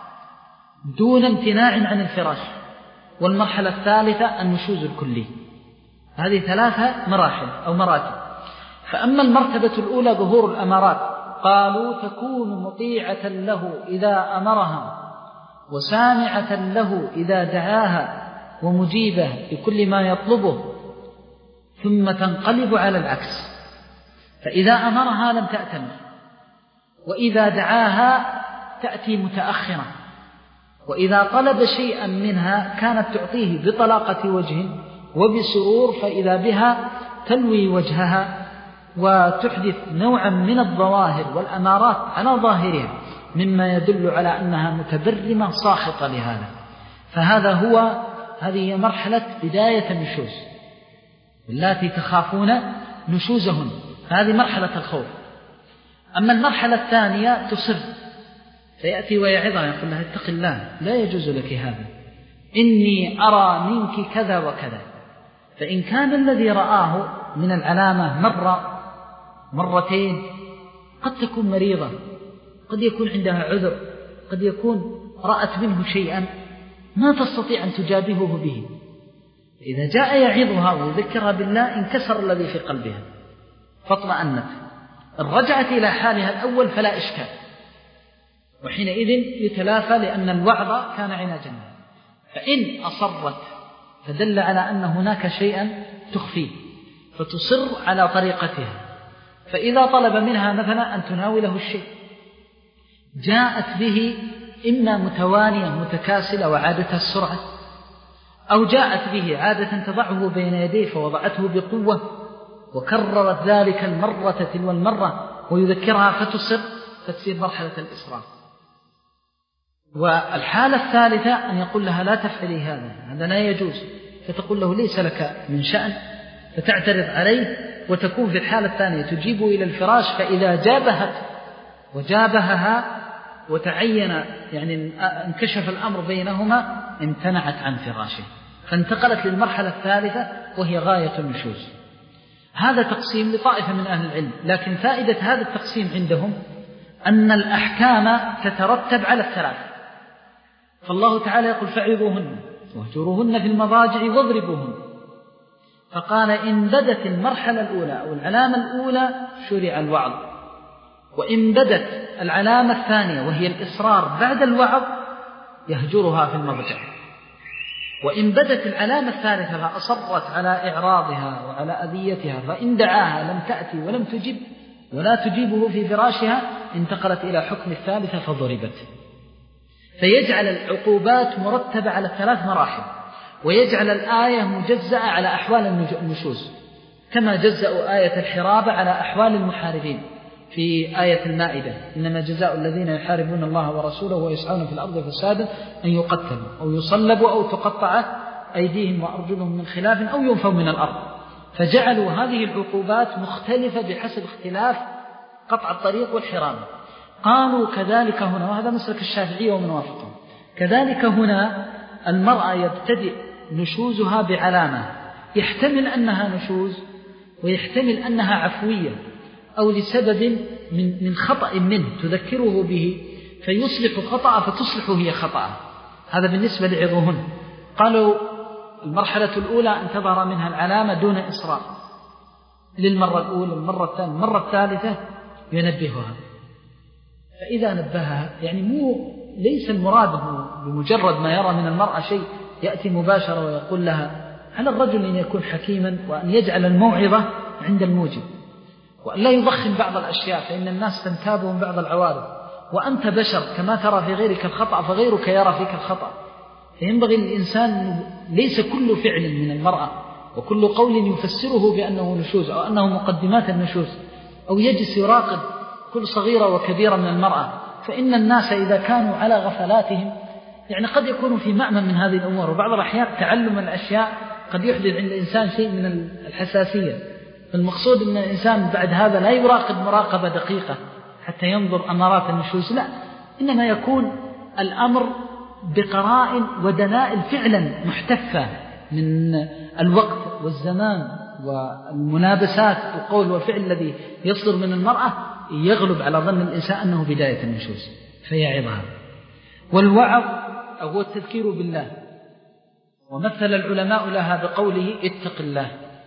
دون امتناع عن الفراش، والمرحلة الثالثة النشوز الكلي. هذه ثلاثة مراحل أو مراتب. فأما المرتبة الأولى ظهور الأمارات، قالوا تكون مطيعة له إذا أمرها، وسامعة له إذا دعاها، ومجيبة لكل ما يطلبه، ثم تنقلب على العكس، فإذا أمرها لم تأتمر، وإذا دعاها تأتي متأخرة، وإذا طلب شيئا منها كانت تعطيه بطلاقة وجه وبسرور، فإذا بها تلوي وجهها وتحدث نوعا من الظواهر والأمارات على ظاهرها مما يدل على أنها متبرمة ساخطة لهذا. فهذا هو هذه مرحلة بداية النشوز، واللاتي تخافون نشوزهن، هذه مرحلة الخوف. أما المرحلة الثانية تصر، فيأتي ويعظها يقول لها اتق الله، لا يجوز لك هذا، إني أرى منك كذا وكذا. فإن كان الذي رآه من العلامة مرة مرتين، قد تكون مريضة، قد يكون عندها عذر، قد يكون رأت منه شيئا ما تستطيع أن تجابهه به. إذا جاء يعظها ويذكرها بالله انكسر الذي في قلبها فاطمأنت، إن رجعت إلى حالها الأول فلا إشكال، وحينئذ يتلافى لأن الوعظ كان عناجا. فإن أصرت فدل على أن هناك شيئا تخفيه فتصر على طريقتها. فإذا طلب منها مثلا أن تناوله الشيء، جاءت به إما متوانية متكاسلة وعادتها السرعة، أو جاءت به عادة تضعه بين يديه فوضعته بقوة وكررت ذلك المرة تلو المرة ويذكرها فتصر، فتصير مرحلة الإصرار. والحالة الثالثة أن يقول لها لا تفعلي هذا، هذا لا يجوز، فتقول له ليس لك من شأن، فتعترض عليه، وتكون في الحالة الثانية تجيب إلى الفراش، فإذا جابهت وجابهها وتعين يعني انكشف الأمر بينهما امتنعت عن فراشه، فانتقلت للمرحلة الثالثة وهي غاية النشوز. هذا تقسيم لطائفة من أهل العلم، لكن فائدة هذا التقسيم عندهم أن الأحكام تترتب على الثلاث. فالله تعالى يقول فعظوهن واهجروهن في المضاجع واضربوهن، فقال إن بدت المرحلة الأولى أو العلامة الأولى شرع الوعظ، وإن بدت العلامة الثانية وهي الإصرار بعد الوعظ يهجرها في المضجع، وإن بدت العلامة الثالثة فأصرت على إعراضها وعلى أذيتها، فإن دعاها لم تأتي ولم تجب ولا تجيبه في فراشها انتقلت إلى حكم الثالثة فضربت. فيجعل العقوبات مرتبة على ثلاث مراحل، ويجعل الآية مجزأة على أحوال النشوز، كما جزأوا آية الحرابة على أحوال المحاربين في آية المائدة: إنما جزاء الذين يحاربون الله ورسوله ويسعون في الأرض فسادا أن يقتلوا أو يصلبوا أو تقطع أيديهم وأرجلهم من خلاف أو ينفوا من الأرض. فجعلوا هذه العقوبات مختلفة بحسب اختلاف قطع الطريق والحرابة. قالوا كذلك هنا، وهذا مسلك الشافعية ومن وافقهم، كذلك هنا المرأة يبتدئ نشوزها بعلامة يحتمل أنها نشوز ويحتمل أنها عفوية أو لسبب من من خطأ منه تذكره به فيصلح خطأ فتصلح هي خطأ. هذا بالنسبة لعظوهن. قالوا المرحلة الأولى أن تظهر منها العلامة دون إصرار للمرة الأولى، المرة الثانية، المرة الثالثة ينبهها. فإذا نبهها يعني مو ليس المراد بمجرد ما يرى من المرأة شيء يأتي مباشرة ويقول لها. على الرجل أن يكون حكيما وأن يجعل الموعظة عند الموجب، وأن لا يضخم بعض الأشياء، فإن الناس تنتابهم بعض العوارض، وأنت بشر كما ترى في غيرك الخطأ فغيرك يرى فيك الخطأ. فينبغي للإنسان ليس كل فعل من المرأة وكل قول يفسره بأنه نشوز أو أنه مقدمات النشوز، أو يجلس يراقب كل صغيرة وكبيرة من المرأة. فإن الناس إذا كانوا على غفلاتهم يعني قد يكون في مأمن من هذه الأمور. وبعض الأحيان تعلم الأشياء قد يحدث عند الإنسان شيء من الحساسية. المقصود أن الإنسان بعد هذا لا يراقب مراقبة دقيقة حتى ينظر أمارات النشوز، لا، إنما يكون الأمر بقرائن ودلائل فعلا محتفة من الوقت والزمان والمنابسات والقول والفعل الذي يصدر من المرأة يغلب على ظن الإنسان أنه بداية النشوز فيعظها. والوعظ هو التذكير بالله، ومثل العلماء لها بقوله اتق الله،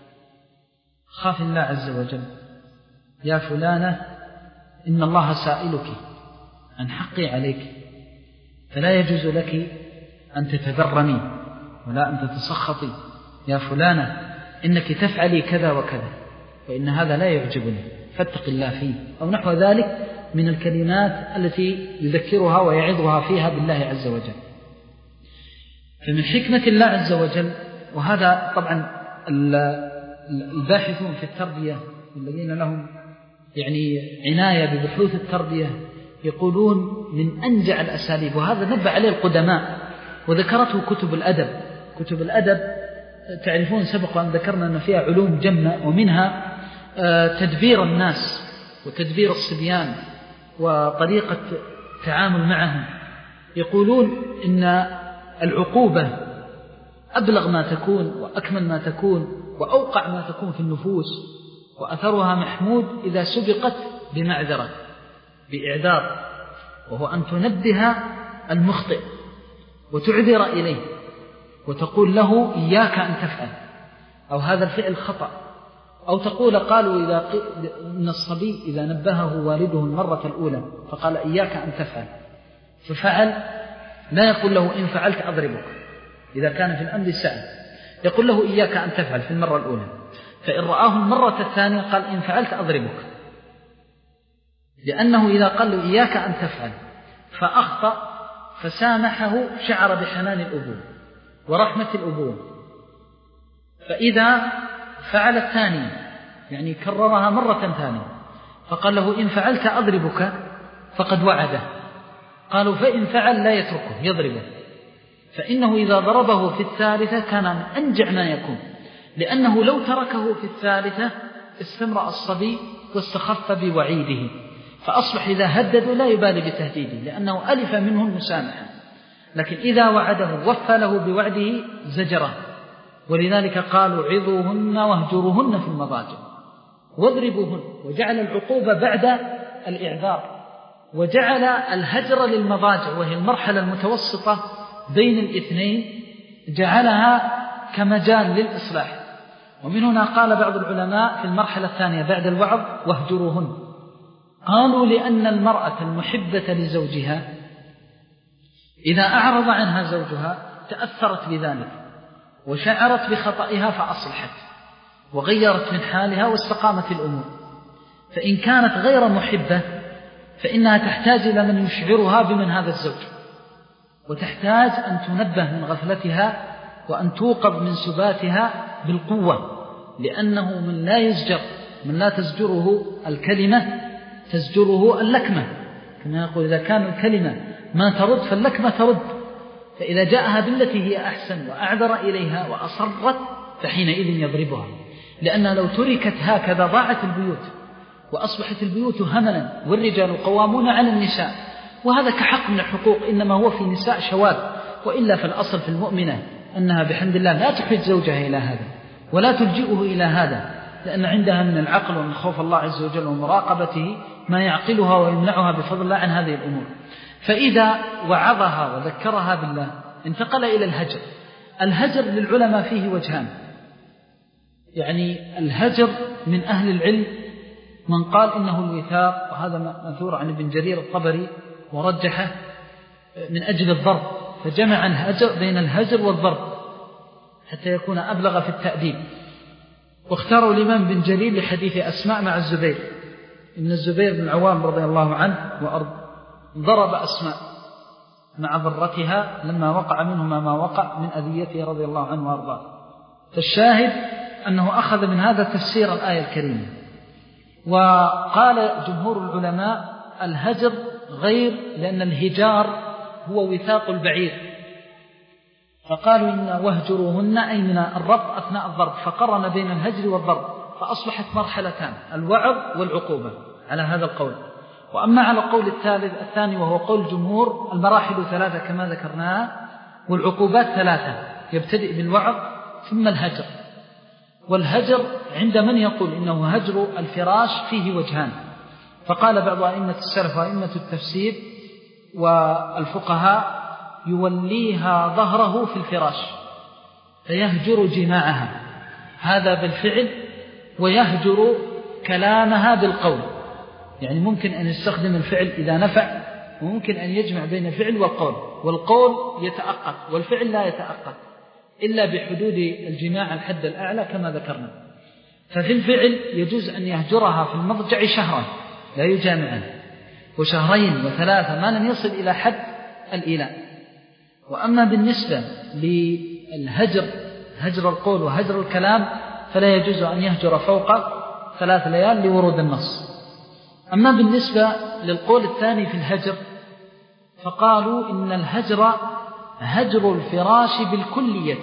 خاف الله عز وجل، يا فلانة إن الله سائلك عن حقي عليك، فلا يجوز لك أن تتذرمي ولا أن تتسخطي، يا فلانة إنك تفعلي كذا وكذا وإن هذا لا يعجبني فاتق الله فيه، أو نحو ذلك من الكلمات التي يذكرها ويعظها فيها بالله عز وجل. فمن حكمة الله عز وجل، وهذا طبعا الباحثون في التربية الذين لهم يعني عناية ببحوث التربية يقولون من أنجع الأساليب، وهذا نبه عليه القدماء وذكرته كتب الأدب. كتب الأدب تعرفون سبق أن ذكرنا أن فيها علوم جمة، ومنها تدبير الناس وتدبير الصبيان وطريقة التعامل معهم. يقولون إن العقوبة أبلغ ما تكون وأكمل ما تكون وأوقع ما تكون في النفوس، وأثرها محمود إذا سبقت بمعذرة بإعذار، وهو أن تنبه المخطئ وتعذر إليه وتقول له إياك أن تفعل، أو هذا الفعل خطأ، أو تقول قالوا إذا إن الصبي إذا نبهه والده المرة الأولى فقال إياك أن تفعل ففعل، لا يقول له إن فعلت أضربك إذا كان في الأمر سهل، يقول له إياك أن تفعل في المرة الأولى، فإن رآه المرة الثانية قال إن فعلت أضربك، لأنه إذا قال له إياك أن تفعل فأخطأ فسامحه شعر بحنان الأبوة ورحمة الأبوة، فإذا فعل الثانية يعني كررها مرة ثانية فقال له إن فعلت أضربك فقد وعده، قالوا فإن فعل لا يتركه يضربه، فإنه إذا ضربه في الثالثة كان من أنجع ما يكون، لأنه لو تركه في الثالثة استمرأ الصبي واستخف بوعيده، فأصبح إذا هددوا لا يبالي بتهديده لأنه ألف منه المسامحة، لكن إذا وعده وفى له بوعده زجره. ولذلك قالوا عظوهن واهجروهن في المضاجع واضربوهن، وجعل العقوبة بعد الإعذار، وجعل الهجر للمضاجع وهي المرحلة المتوسطة بين الاثنين جعلها كمجال للإصلاح. ومن هنا قال بعض العلماء في المرحلة الثانية بعد الوعظ واهجروهن، قالوا لأن المرأة المحبة لزوجها إذا أعرض عنها زوجها تأثرت بذلك وشعرت بخطئها فأصلحت وغيرت من حالها واستقامت الأمور، فإن كانت غير محبة فإنها تحتاج إلى من يشعرها بمن هذا الزوج، وتحتاج أن تنبه من غفلتها وأن توقظ من سباتها بالقوة، لأنه من لا يزجر من لا تزجره الكلمة تزجره اللكمة، كما يقول إذا كان الكلمة ما ترد فاللكمة ترد، فإذا جاءها بالتي هي أحسن وأعذر إليها وأصرت فحينئذ يضربها، لأنها لو تركت هكذا ضاعت البيوت وأصبحت البيوت هملا والرجال قوامون على النساء، وهذا كحق من الحقوق إنما هو في نساء شواذ، وإلا فالأصل في المؤمنة أنها بحمد الله لا تحرج زوجها إلى هذا ولا تلجئه إلى هذا، لأن عندها من العقل ومن خوف الله عز وجل ومراقبته ما يعقلها ويمنعها بفضل الله عن هذه الأمور. فإذا وعظها وذكرها بالله انتقل إلى الهجر. الهجر للعلماء فيه وجهان، يعني الهجر من أهل العلم من قال إنه الوثاق، وهذا منثور عن ابن جرير الطبري ورجحه من أجل الضرب، فجمع الهجر بين الهجر والضرب حتى يكون أبلغ في التأديب. واختاروا الإمام بن جرير لحديث أسماء مع الزبير، إن الزبير بن العوام رضي الله عنه وأرض ضرب أسماء مع ضرتها لما وقع منهما ما وقع من أذيته رضي الله عنه وأرضاه. فالشاهد أنه أخذ من هذا تفسير الآية الكريمة. وقال جمهور العلماء الهجر غير، لأن الهجار هو وثاق البعير فقالوا إن واهجروهن أي من الربط أثناء الضرب، فقرن بين الهجر والضرب، فأصبحت مرحلتان، الوعظ والعقوبة على هذا القول. وأما على القول الثالث الثاني وهو قول الجمهور، المراحل ثلاثة كما ذكرناها، والعقوبات ثلاثة، يبتدئ بالوعظ ثم الهجر. والهجر عند من يقول إنه هجر الفراش فيه وجهان، فقال بعض أئمة السلف وأئمة التفسير والفقهاء يوليها ظهره في الفراش فيهجر جماعها، هذا بالفعل، ويهجر كلامها بالقول، يعني ممكن أن يستخدم الفعل إذا نفع، وممكن أن يجمع بين الفعل والقول، والقول يتأقت والفعل لا يتأقت إلا بحدود الجماع الحد الأعلى كما ذكرنا. ففي الفعل يجوز أن يهجرها في المضجع شهرا لا يجامعها، وشهرين وثلاثة ما لم يصل إلى حد الإيلاء. وأما بالنسبة للهجر، هجر القول وهجر الكلام، فلا يجوز أن يهجر فوق ثلاث ليال لورود النص. أما بالنسبة للقول الثاني في الهجر، فقالوا إن الهجر هجر الفراش بالكلية،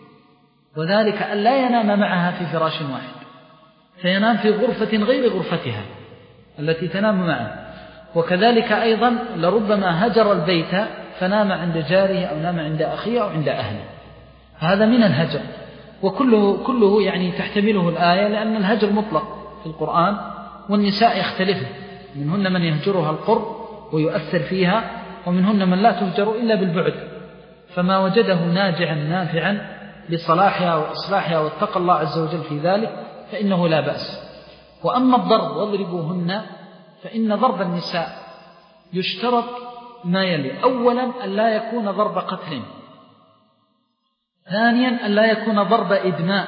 وذلك أن لا ينام معها في فراش واحد، فينام في غرفة غير غرفتها التي تنام معه. وكذلك أيضا لربما هجر البيت فنام عند جاره أو نام عند أخيه أو عند أهله، هذا من الهجر، وكله كله يعني تحتمله الآية، لأن الهجر مطلق في القرآن، والنساء يختلفن، منهن من يهجرها القرب ويؤثر فيها، ومنهن من لا تهجر إلا بالبعد، فما وجده ناجعا نافعا لصلاحها وإصلاحها واتقى الله عز وجل في ذلك فإنه لا بأس. وأما الضرب واضربوهن، فإن ضرب النساء يشترط ما يلي: أولا أن لا يكون ضرب قتل، ثانيا أن لا يكون ضرب إدماء،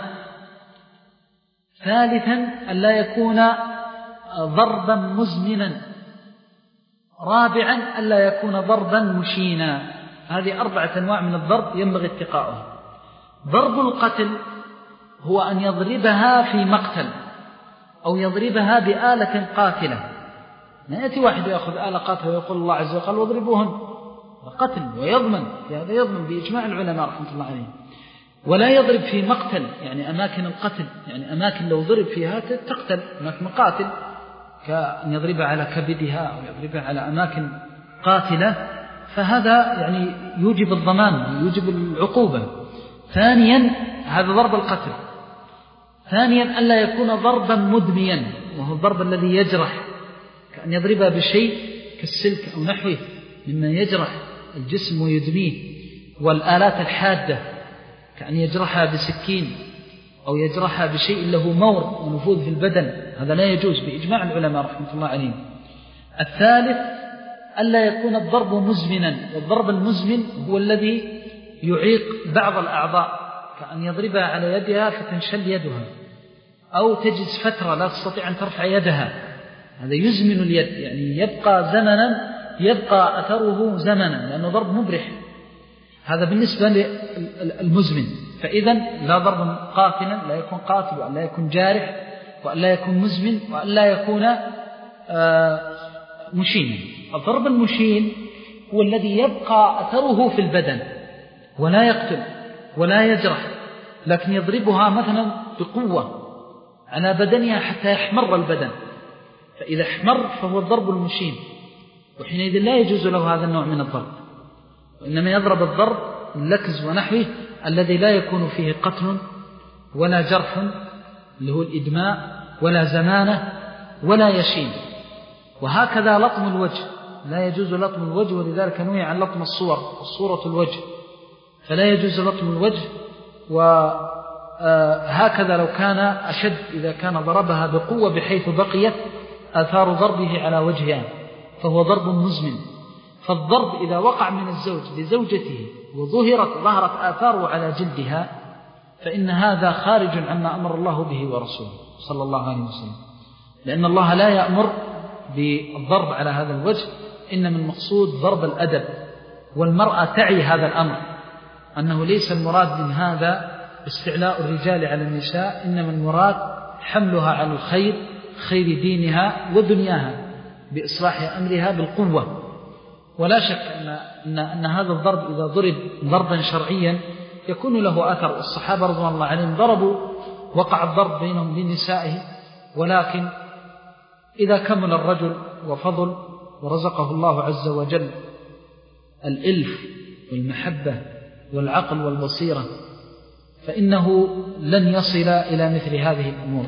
ثالثا أن لا يكون ضربا مزمنا، رابعا أن لا يكون ضربا مشينا. هذه أربعة أنواع من الضرب ينبغي اتقاؤها. ضرب القتل هو أن يضربها في مقتل أو يضربها بآلة قاتلة، ما يأتي واحد يأخذ آلة قاتلة ويقول الله عز وجل واضربوهن، قتل ويضمن، هذا يضمن بإجماع العلماء رحمة الله عليهم. ولا يضرب في مقتل، يعني أماكن القتل، يعني أماكن لو ضرب فيها تقتل، هناك مقاتل كأن يضربها على كبدها أو يضربها على أماكن قاتلة، فهذا يعني يوجب الضمان ويوجب العقوبة. ثانيا هذا ضرب القتل. ثانيا ألا يكون ضربا مدميا، وهو الضرب الذي يجرح، كأن يضربها بشيء كالسلك أو نحوه مما يجرح الجسم ويدميه. والآلات الحادة كأن يجرحها بسكين أو يجرحها بشيء له مور ونفوذ في البدن، هذا لا يجوز بإجماع العلماء رحمة الله عليهم. الثالث ألا يكون الضرب مزمنا، والضرب المزمن هو الذي يعيق بعض الأعضاء، كأن يضربها على يدها فتنشل يدها، أو تجلس فترة لا تستطيع أن ترفع يدها، هذا يزمن اليد، يعني يبقى زمنا، يبقى أثره زمنا، لأنه ضرب مبرح. هذا بالنسبة للمزمن. فإذا لا ضرب قاتلا، لا يكون قاتل، وأن لا يكون جارح، وأن لا يكون مزمن، وأن لا يكون مشينا. الضرب المشين هو الذي يبقى أثره في البدن ولا يقتل ولا يجرح، لكن يضربها مثلا بقوة على بدنها حتى يحمر البدن، فإذا احمر فهو الضرب المشين، وحينئذ لا يجوز له هذا النوع من الضرب، وإنما يضرب الضرب اللكز ونحوه الذي لا يكون فيه قتل ولا جرح اللي هو الإدماء ولا زمانة ولا يشين. وهكذا لطم الوجه، لا يجوز لطم الوجه، ولذلك نهي عن لطم الصور، الصورة الوجه، فلا يجوز لطم الوجه. وهكذا لو كان أشد، إذا كان ضربها بقوة بحيث بقيت آثار ضربه على وجهها فهو ضرب مزمن. فالضرب إذا وقع من الزوج لزوجته وظهرت ظهرت آثاره على جلدها فإن هذا خارج عما أمر الله به ورسوله صلى الله عليه وسلم، لأن الله لا يأمر بالضرب على هذا الوجه، إنما المقصود ضرب الأدب. والمرأة تعي هذا الأمر، أنه ليس المراد من هذا استعلاء الرجال على النساء، إنما المراد حملها على الخير، خير دينها ودنياها، بإصلاح أمرها بالقوة. ولا شك أن, أن, أن هذا الضرب إذا ضرب ضربا شرعيا يكون له أثر. الصحابة رضوان الله عليهم ضربوا، وقع الضرب بينهم لنسائه، ولكن إذا كمل الرجل وفضل ورزقه الله عز وجل الإلف والمحبة والعقل والبصيرة فإنه لن يصل إلى مثل هذه الأمور،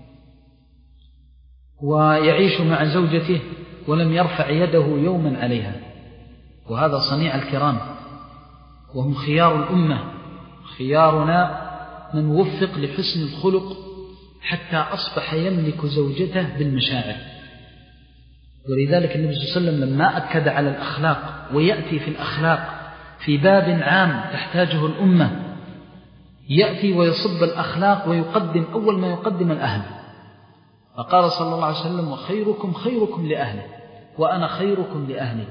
ويعيش مع زوجته ولم يرفع يده يوما عليها. وهذا صنيع الكرام، وهم خيار الأمة. خيارنا من وفق لحسن الخلق حتى أصبح يملك زوجته بالمشاعر. ولذلك النبي صلى الله عليه وسلم لما أكد على الأخلاق، ويأتي في الأخلاق في باب عام تحتاجه الأمة، يأتي ويصب الأخلاق ويقدم أول ما يقدم الأهل. فقال صلى الله عليه وسلم: وخيركم خيركم لأهله وأنا خيركم لأهلي.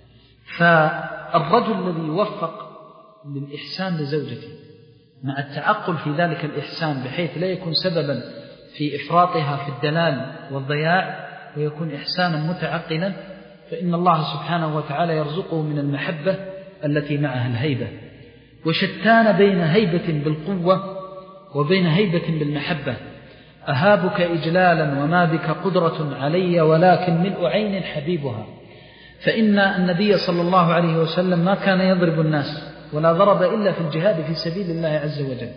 فالرجل الذي يوفق للإحسان لزوجته مع التعقل في ذلك الإحسان بحيث لا يكون سببا في إفراطها في الدلال والضياع، ويكون إحسانا متعقلا، فإن الله سبحانه وتعالى يرزقه من المحبة التي معها الهيبة. وشتان بين هيبة بالقوة وبين هيبة بالمحبة. أهابك إجلالا وما بك قدرة علي، ولكن ملء عين حبيبها. فإن النبي صلى الله عليه وسلم ما كان يضرب الناس ولا ضرب إلا في الجهاد في سبيل الله عز وجل،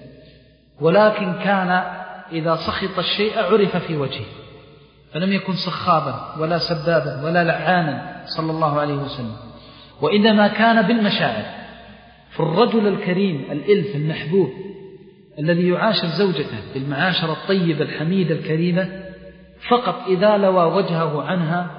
ولكن كان إذا سخط الشيء عرف في وجهه، فلم يكن صخابا ولا سبابا ولا لعانا صلى الله عليه وسلم، وإنما كان بالمشاعر. فالرجل الكريم الإلف المحبوب الذي يعاشر زوجته بالمعاشرة الطيبة الحميدة الكريمة، فقط إذا لوى وجهه عنها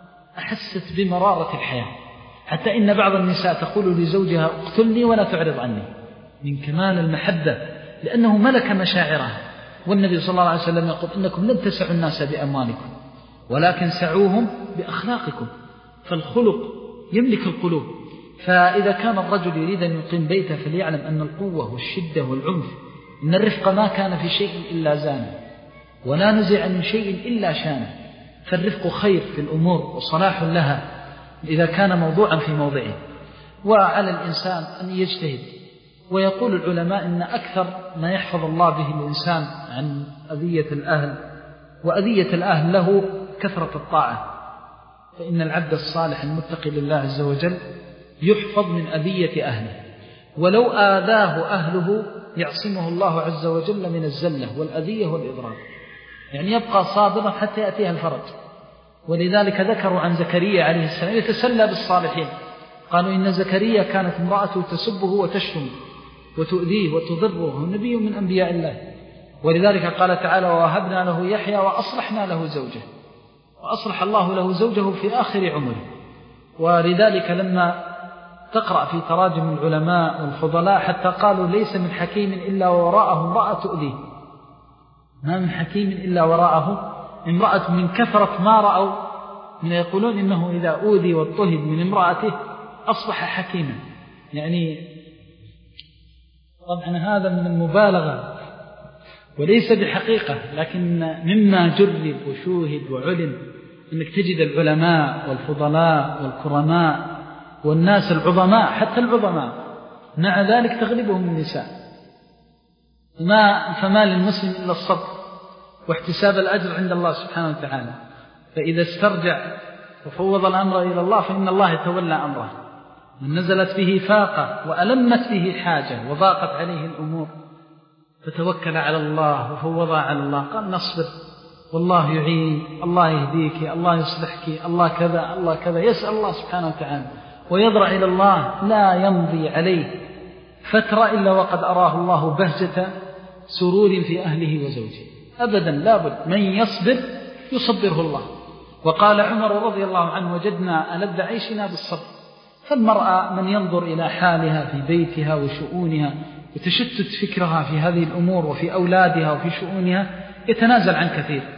أحست بمرارة الحياة، حتى إن بعض النساء تقول لزوجها: اقتلني ولا تعرض عني، من كمال المحبة، لأنه ملك مشاعرها. والنبي صلى الله عليه وسلم يقول: إنكم لن تسعوا الناس بأموالكم ولكن سعوهم بأخلاقكم. فالخلق يملك القلوب. فإذا كان الرجل يريد أن يقيم بيته فليعلم أن القوة والشدة والعنف، إن الرفق ما كان في شيء إلا زانه، ولا نزع من شيء إلا شانه. فالرفق خير في الأمور وصلاح لها إذا كان موضوعا في موضعه. وعلى الإنسان أن يجتهد. ويقول العلماء إن أكثر ما يحفظ الله به الإنسان عن أذية الأهل وأذية الأهل له كثرة الطاعة. فإن العبد الصالح المتقي لله عز وجل يحفظ من أذية أهله، ولو آذاه أهله يعصمه الله عز وجل من الزلة والأذية والإضرار، يعني يبقى صابرا حتى يأتيها الفرج. ولذلك ذكروا عن زكريا عليه السلام يتسلى بالصالحين، قالوا إن زكريا كانت امرأته تسبه وتشتم وتؤذيه وتضره، نبي من أنبياء الله. ولذلك قال تعالى: ووهبنا له يحيى وأصلحنا له زوجه، وأصلح الله له زوجه في آخر عمره. ولذلك لما تقرأ في تراجم العلماء والفضلاء حتى قالوا: ليس من حكيم إلا وراءه امرأة تؤذيه، ما من حكيم إلا وراءه امرأة، من كثرة ما رأوا من يقولون إنه إذا أوذي واضطهد من امرأته أصبح حكيما. يعني طبعا هذا من المبالغة وليس بحقيقة، لكن مما جرب وشوهد وعلم أنك تجد العلماء والفضلاء والكرماء والناس العظماء، حتى العظماء مع ذلك تغلبهم النساء. ما فما للمسلم إلا الصبر واحتساب الأجر عند الله سبحانه وتعالى. فإذا استرجع وفوض الأمر إلى الله فإن الله يتولى أمره. من نزلت به فاقة وألمت به حاجة وضاقت عليه الأمور فتوكل على الله وفوض على الله، قال: نصبر والله يعين، الله يهديك، الله يصلحك، الله كذا الله كذا، يسأل الله سبحانه وتعالى ويضرع إلى الله. لا يمضي عليه فترة إلا وقد أراه الله بهجة سرور في أهله وزوجه أبدا. لابد من يصبر يصبره الله. وقال عمر رضي الله عنه: وجدنا ألذ عيشنا بالصبر. فالمرأة من ينظر إلى حالها في بيتها وشؤونها وتشتت فكرها في هذه الأمور وفي أولادها وفي شؤونها يتنازل عن كثير.